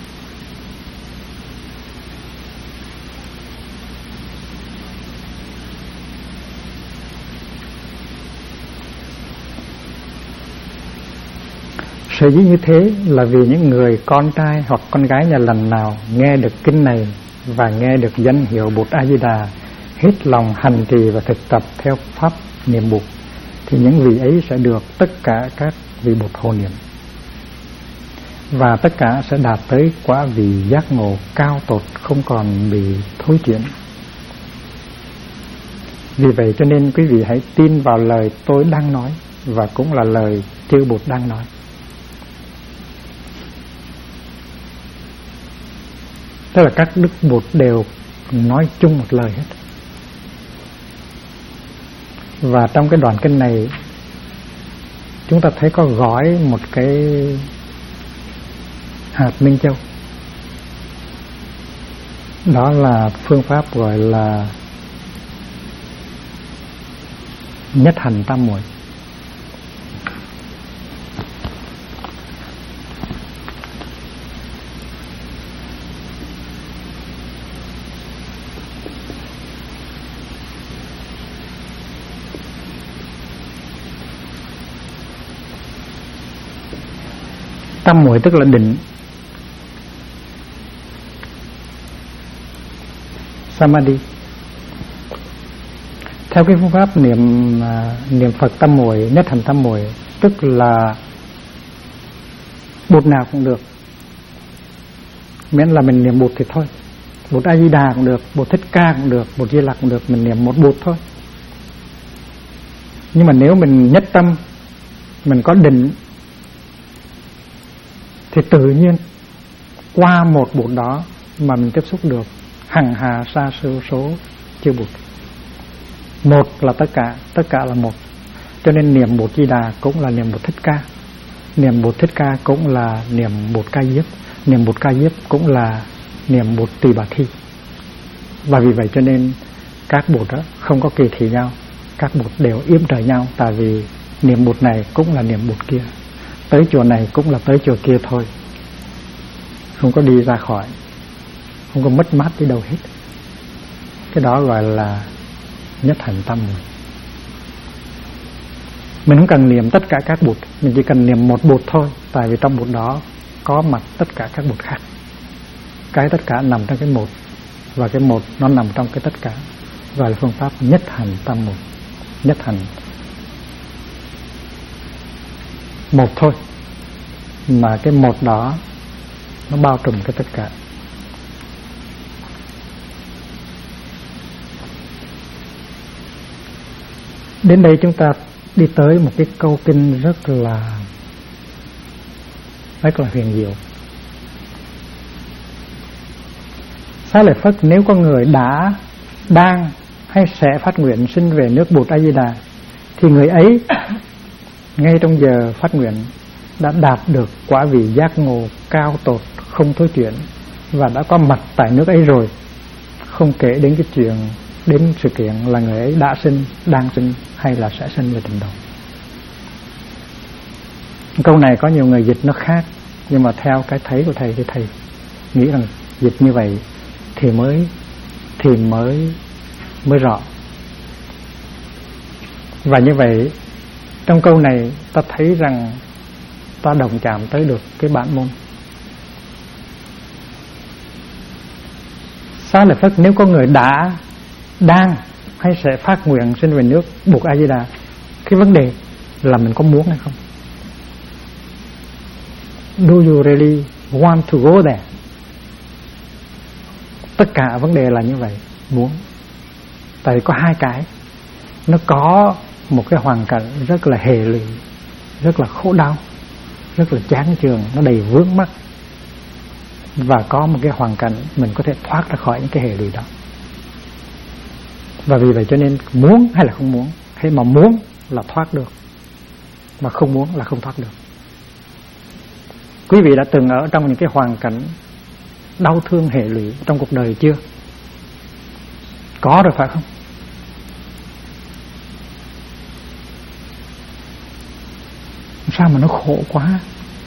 Sở dĩ như thế là vì những người con trai hoặc con gái nhà lành nào nghe được kinh này và nghe được danh hiệu Bụt A Di Đà, hết lòng hành trì và thực tập theo pháp niệm Bụt, thì những vị ấy sẽ được tất cả các vị Bụt hộ niệm, và tất cả sẽ đạt tới quả vị giác ngộ cao tột, không còn bị thối chuyển. Vì vậy cho nên quý vị hãy tin vào lời tôi đang nói, và cũng là lời chư Bụt đang nói. Tức là các Đức Bụt đều nói chung một lời hết. Và trong cái đoạn kinh này chúng ta thấy có gói một cái hạt Minh Châu. Đó là phương pháp gọi là nhất hành tam muội. Tam muội tức là định, Samadhi. Theo cái phương pháp niệm Phật tam muội, nhất hành tam muội, tức là Bụt nào cũng được, miễn là mình niệm Bụt thì thôi. Bụt A Di Đà cũng được, Bụt Thích Ca cũng được, Bụt Di Lặc cũng được, mình niệm một Bụt thôi. Nhưng mà nếu mình nhất tâm, mình có định, thì tự nhiên qua một Bụt đó mà mình tiếp xúc được hằng hà sa số chư Bụt. Một là tất cả là một. Cho nên niệm Bụt Di Đà cũng là niệm Bụt Thích Ca, niệm Bụt Thích Ca cũng là niệm Bụt Ca Diếp, niệm Bụt Ca Diếp cũng là niệm Bụt Tỳ Bà Thi. Và vì vậy cho nên các Bụt đó không có kỳ thị nhau, các Bụt đều yểm trợ nhau, tại vì niệm Bụt này cũng là niệm Bụt kia, tới chùa này cũng là tới chùa kia thôi, không có đi ra khỏi, không có mất mát đi đâu hết. Cái đó gọi là nhất hành tâm. Mình không cần niệm tất cả các Bụt, mình chỉ cần niệm một Bụt thôi, tại vì trong Bụt đó có mặt tất cả các Bụt khác. Cái tất cả nằm trong cái một, và cái một nó nằm trong cái tất cả, gọi là phương pháp nhất hành tâm một. Nhất hành một thôi, mà cái một đó nó bao trùm cái tất cả. Đến đây chúng ta đi tới một cái câu kinh rất là huyền diệu. Xá lợi Phất, nếu có người đã, đang hay sẽ phát nguyện sinh về nước Bụt A Di Đà, thì người ấy ngay trong giờ phát nguyện đã đạt được quả vị giác ngộ cao tột không thối chuyển, và đã có mặt tại nước ấy rồi, không kể đến cái chuyện, đến sự kiện là người ấy đã sinh, đang sinh hay là sẽ sinh về trình độ. Câu này có nhiều người dịch nó khác, nhưng mà theo cái thấy của thầy thì thầy nghĩ rằng dịch như vậy thì mới rõ. Và như vậy trong câu này ta thấy rằng ta đồng chạm tới được cái bản môn. Xá lợi Phất, nếu có người đã, đang hay sẽ phát nguyện sinh về nước Bụt A Di Đà, cái vấn đề là mình có muốn hay không. Do you really want to go there? Tất cả vấn đề là như vậy, muốn. Tại vì có hai cái, nó có một cái hoàn cảnh rất là hệ lụy, rất là khổ đau, rất là chán chường, nó đầy vướng mắc, và có một cái hoàn cảnh mình có thể thoát ra khỏi những cái hệ lụy đó. Và vì vậy cho nên muốn hay là không muốn, hay mà muốn là thoát được, mà không muốn là không thoát được. Quý vị đã từng ở trong những cái hoàn cảnh đau thương hệ lụy trong cuộc đời chưa? Có rồi phải không? Sao mà nó khổ quá?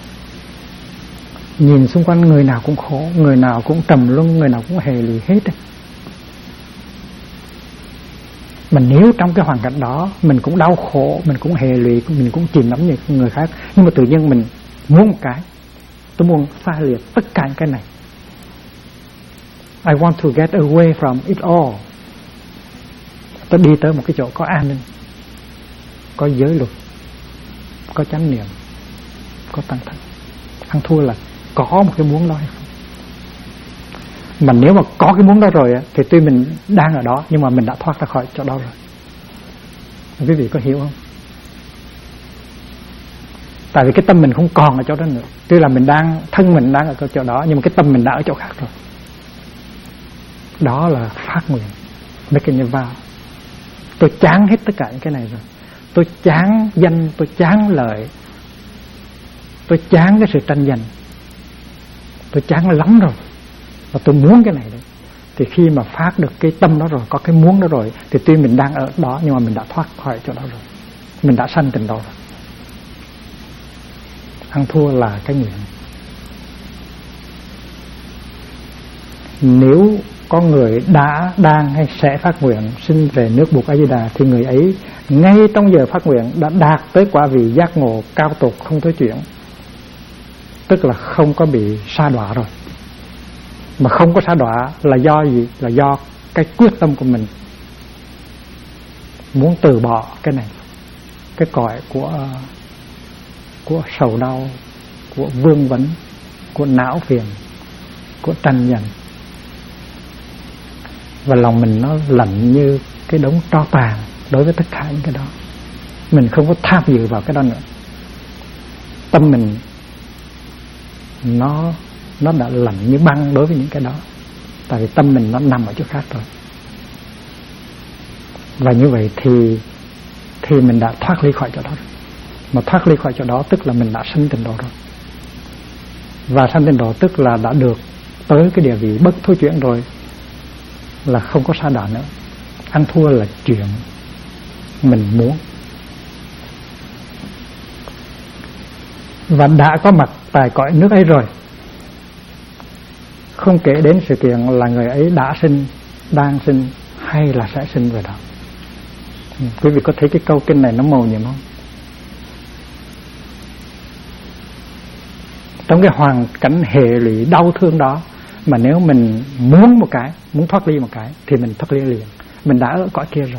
Nhìn xung quanh người nào cũng khổ, người nào cũng trầm luân, người nào cũng hệ lụy hết. Mà nếu trong cái hoàn cảnh đó mình cũng đau khổ, mình cũng hệ lụy, mình cũng chìm đắm như người khác, nhưng mà tự nhiên mình muốn một cái, tôi muốn xa liệt tất cả những cái này. I want to get away from it all. Tôi đi tới một cái chỗ có an ninh, có giới luật, có chánh niệm, có tăng thân. Ăn thua là có một cái muốn đó hay không. Mà nếu mà có cái muốn đó rồi thì tuy mình đang ở đó, nhưng mà mình đã thoát ra khỏi chỗ đó rồi. Quý vị có hiểu không? Tại vì cái tâm mình không còn ở chỗ đó nữa. Tuy là mình đang, thân mình đang ở chỗ đó, nhưng mà cái tâm mình đã ở chỗ khác rồi. Đó là phát nguyện, making a vow. Tôi chán hết tất cả những cái này rồi. Tôi chán danh, tôi chán lợi, tôi chán cái sự tranh giành, tôi chán lắm rồi, và tôi muốn cái này đấy. Thì khi mà phát được cái tâm đó rồi, có cái muốn đó rồi, thì tuy mình đang ở đó, nhưng mà mình đã thoát khỏi chỗ đó rồi, mình đã sanh trình độ rồi. Ăn thua là cái nguyện. Nếu có người đã, đang hay sẽ phát nguyện sinh về nước Bụt A Di Đà, thì người ấy ngay trong giờ phát nguyện đã đạt tới quả vị giác ngộ cao tột không thối chuyển. Tức là không có bị sa đọa rồi. Mà không có sa đọa là do gì? Là do cái quyết tâm của mình muốn từ bỏ cái này, cái cõi của sầu đau, của vương vấn, của não phiền, của tranh giành. Và lòng mình nó lạnh như cái đống tro tàn đối với tất cả những cái đó. Mình không có tham dự vào cái đó nữa. Tâm mình nó đã lạnh như băng đối với những cái đó. Tại vì tâm mình nó nằm ở chỗ khác rồi. Và như vậy thì mình đã thoát ly khỏi chỗ đó rồi. Mà thoát ly khỏi chỗ đó tức là mình đã sinh trình độ rồi. Và sanh tịnh độ tức là đã được tới cái địa vị bất thối chuyển rồi, là không có sa đọa nữa. Ăn thua là chuyện mình muốn. Và đã có mặt tại cõi nước ấy rồi. Không kể đến sự kiện là người ấy đã sinh, đang sinh hay là sẽ sinh về đó. Quý vị có thấy cái câu kinh này nó mầu nhiệm không? Trong cái hoàn cảnh hệ lụy đau thương đó, mà nếu mình muốn một cái, muốn thoát ly một cái, thì mình thoát ly liền. Mình đã ở cõi kia rồi,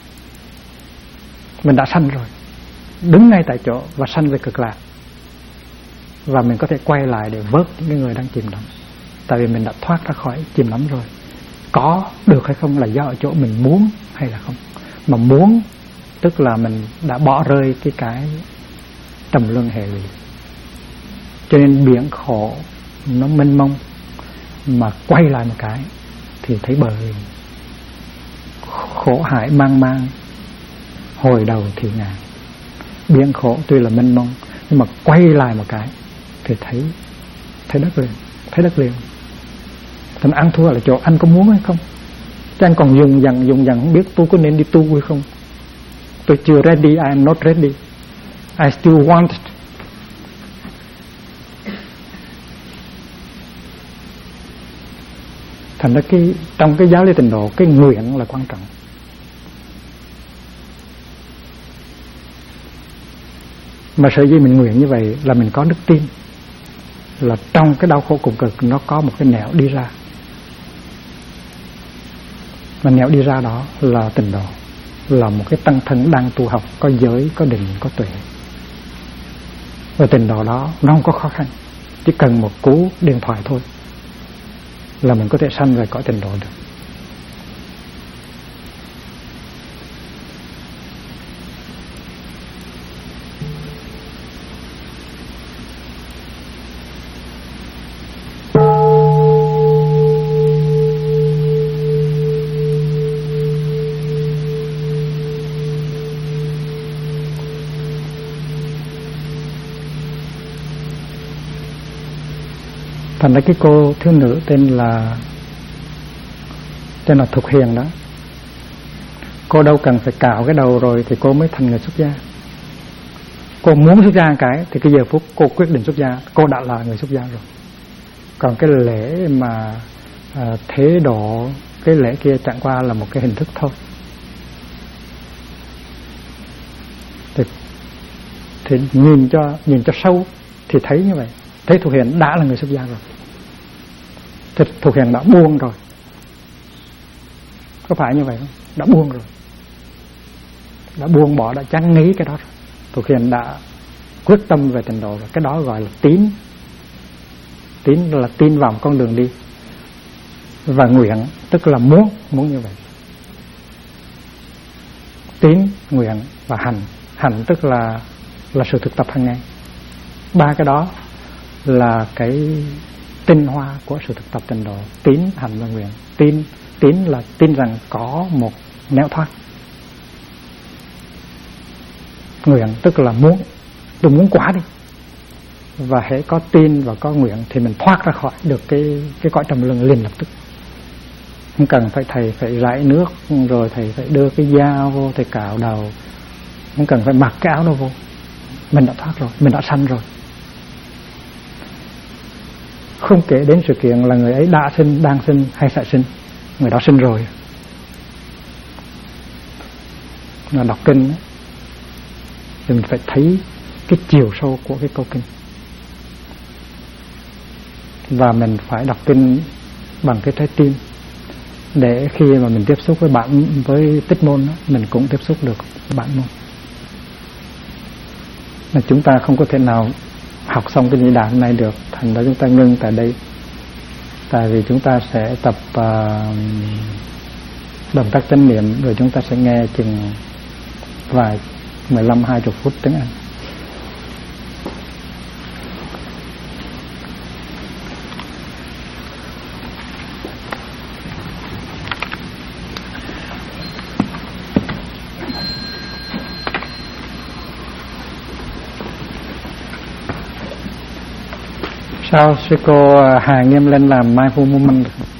mình đã sanh rồi, đứng ngay tại chỗ và sanh về cực lạc. Và mình có thể quay lại để vớt những người đang chìm đắm, tại vì mình đã thoát ra khỏi chìm đắm rồi. Có được hay không là do ở chỗ mình muốn hay là không. Mà muốn tức là mình đã bỏ rơi cái trầm luân hệ lụy. Cho nên biển khổ nó mênh mông, mà quay lại một cái thì thấy bờ liền. Khổ hại mang mang, hồi đầu thì ngàn. Biển khổ tuy là mênh mông, nhưng mà quay lại một cái thì thấy đất liền, thấy đất liền. Thành ăn thua là chỗ anh có muốn hay không. Chứ anh còn dùng dần không biết tôi có nên đi tu hay không. Tôi chưa ready, I am not ready, I still want it. Thành ra trong cái giáo lý tịnh độ, cái nguyện là quan trọng. Mà sở dĩ mình nguyện như vậy là mình có đức tin là trong cái đau khổ cùng cực nó có một cái nẻo đi ra. Mà nẻo đi ra đó là tịnh độ, là một cái tăng thân đang tu học, có giới, có định, có tuệ. Và tịnh độ đó nó không có khó khăn, chỉ cần một cú điện thoại thôi là mình có thể sanh về cõi tịnh độ được. Thành ra cái cô thiếu nữ tên là Thục Hiền đó, cô đâu cần phải cạo cái đầu rồi thì cô mới thành người xuất gia. Cô muốn xuất gia cái thì cái giờ phút cô quyết định xuất gia, cô đã là người xuất gia rồi. Còn cái lễ mà thế độ, cái lễ kia chẳng qua là một cái hình thức thôi. Thì nhìn cho sâu thì thấy như vậy, thấy Thục Hiền đã là người xuất gia rồi. Thì Thục Hiền đã buông rồi, có phải như vậy không? Đã buông rồi, đã buông bỏ, đã chán ngấy cái đó rồi. Thục Hiền đã quyết tâm về tịnh độ rồi. Cái đó gọi là tín. Tín là tin vào con đường đi. Và nguyện tức là muốn như vậy. Tín, nguyện và hành. Hành tức là sự thực tập hàng ngày. Ba cái đó là cái tinh hoa của sự thực tập tịnh độ. Tín, hành và nguyện. Tín là tin rằng có một nẻo thoát. Nguyện tức là muốn, tôi muốn quá đi. Và hễ có tin và có nguyện thì mình thoát ra khỏi được cái cõi trầm luân liền lập tức. Không cần thầy phải rải nước, rồi thầy phải đưa cái dao vô, thầy cạo đầu, không cần phải mặc cái áo đâu vô. Mình đã thoát rồi, mình đã sanh rồi. Không kể đến sự kiện là người ấy đã sinh, đang sinh hay sẽ sinh, người đó sinh rồi. Mà đọc kinh thì mình phải thấy cái chiều sâu của cái câu kinh. Và mình phải đọc kinh bằng cái trái tim, để khi mà mình tiếp xúc với tích môn, mình cũng tiếp xúc được bản môn. Mà chúng ta không có thể nào học xong cái nhị đạo này được, thành ra chúng ta ngưng tại đây. Tại vì chúng ta sẽ tập động tác chánh niệm, rồi chúng ta sẽ nghe chừng vài 15-20 phút tiếng Anh. Sao sư cô Hà Nghiêm lên làm mindful moment?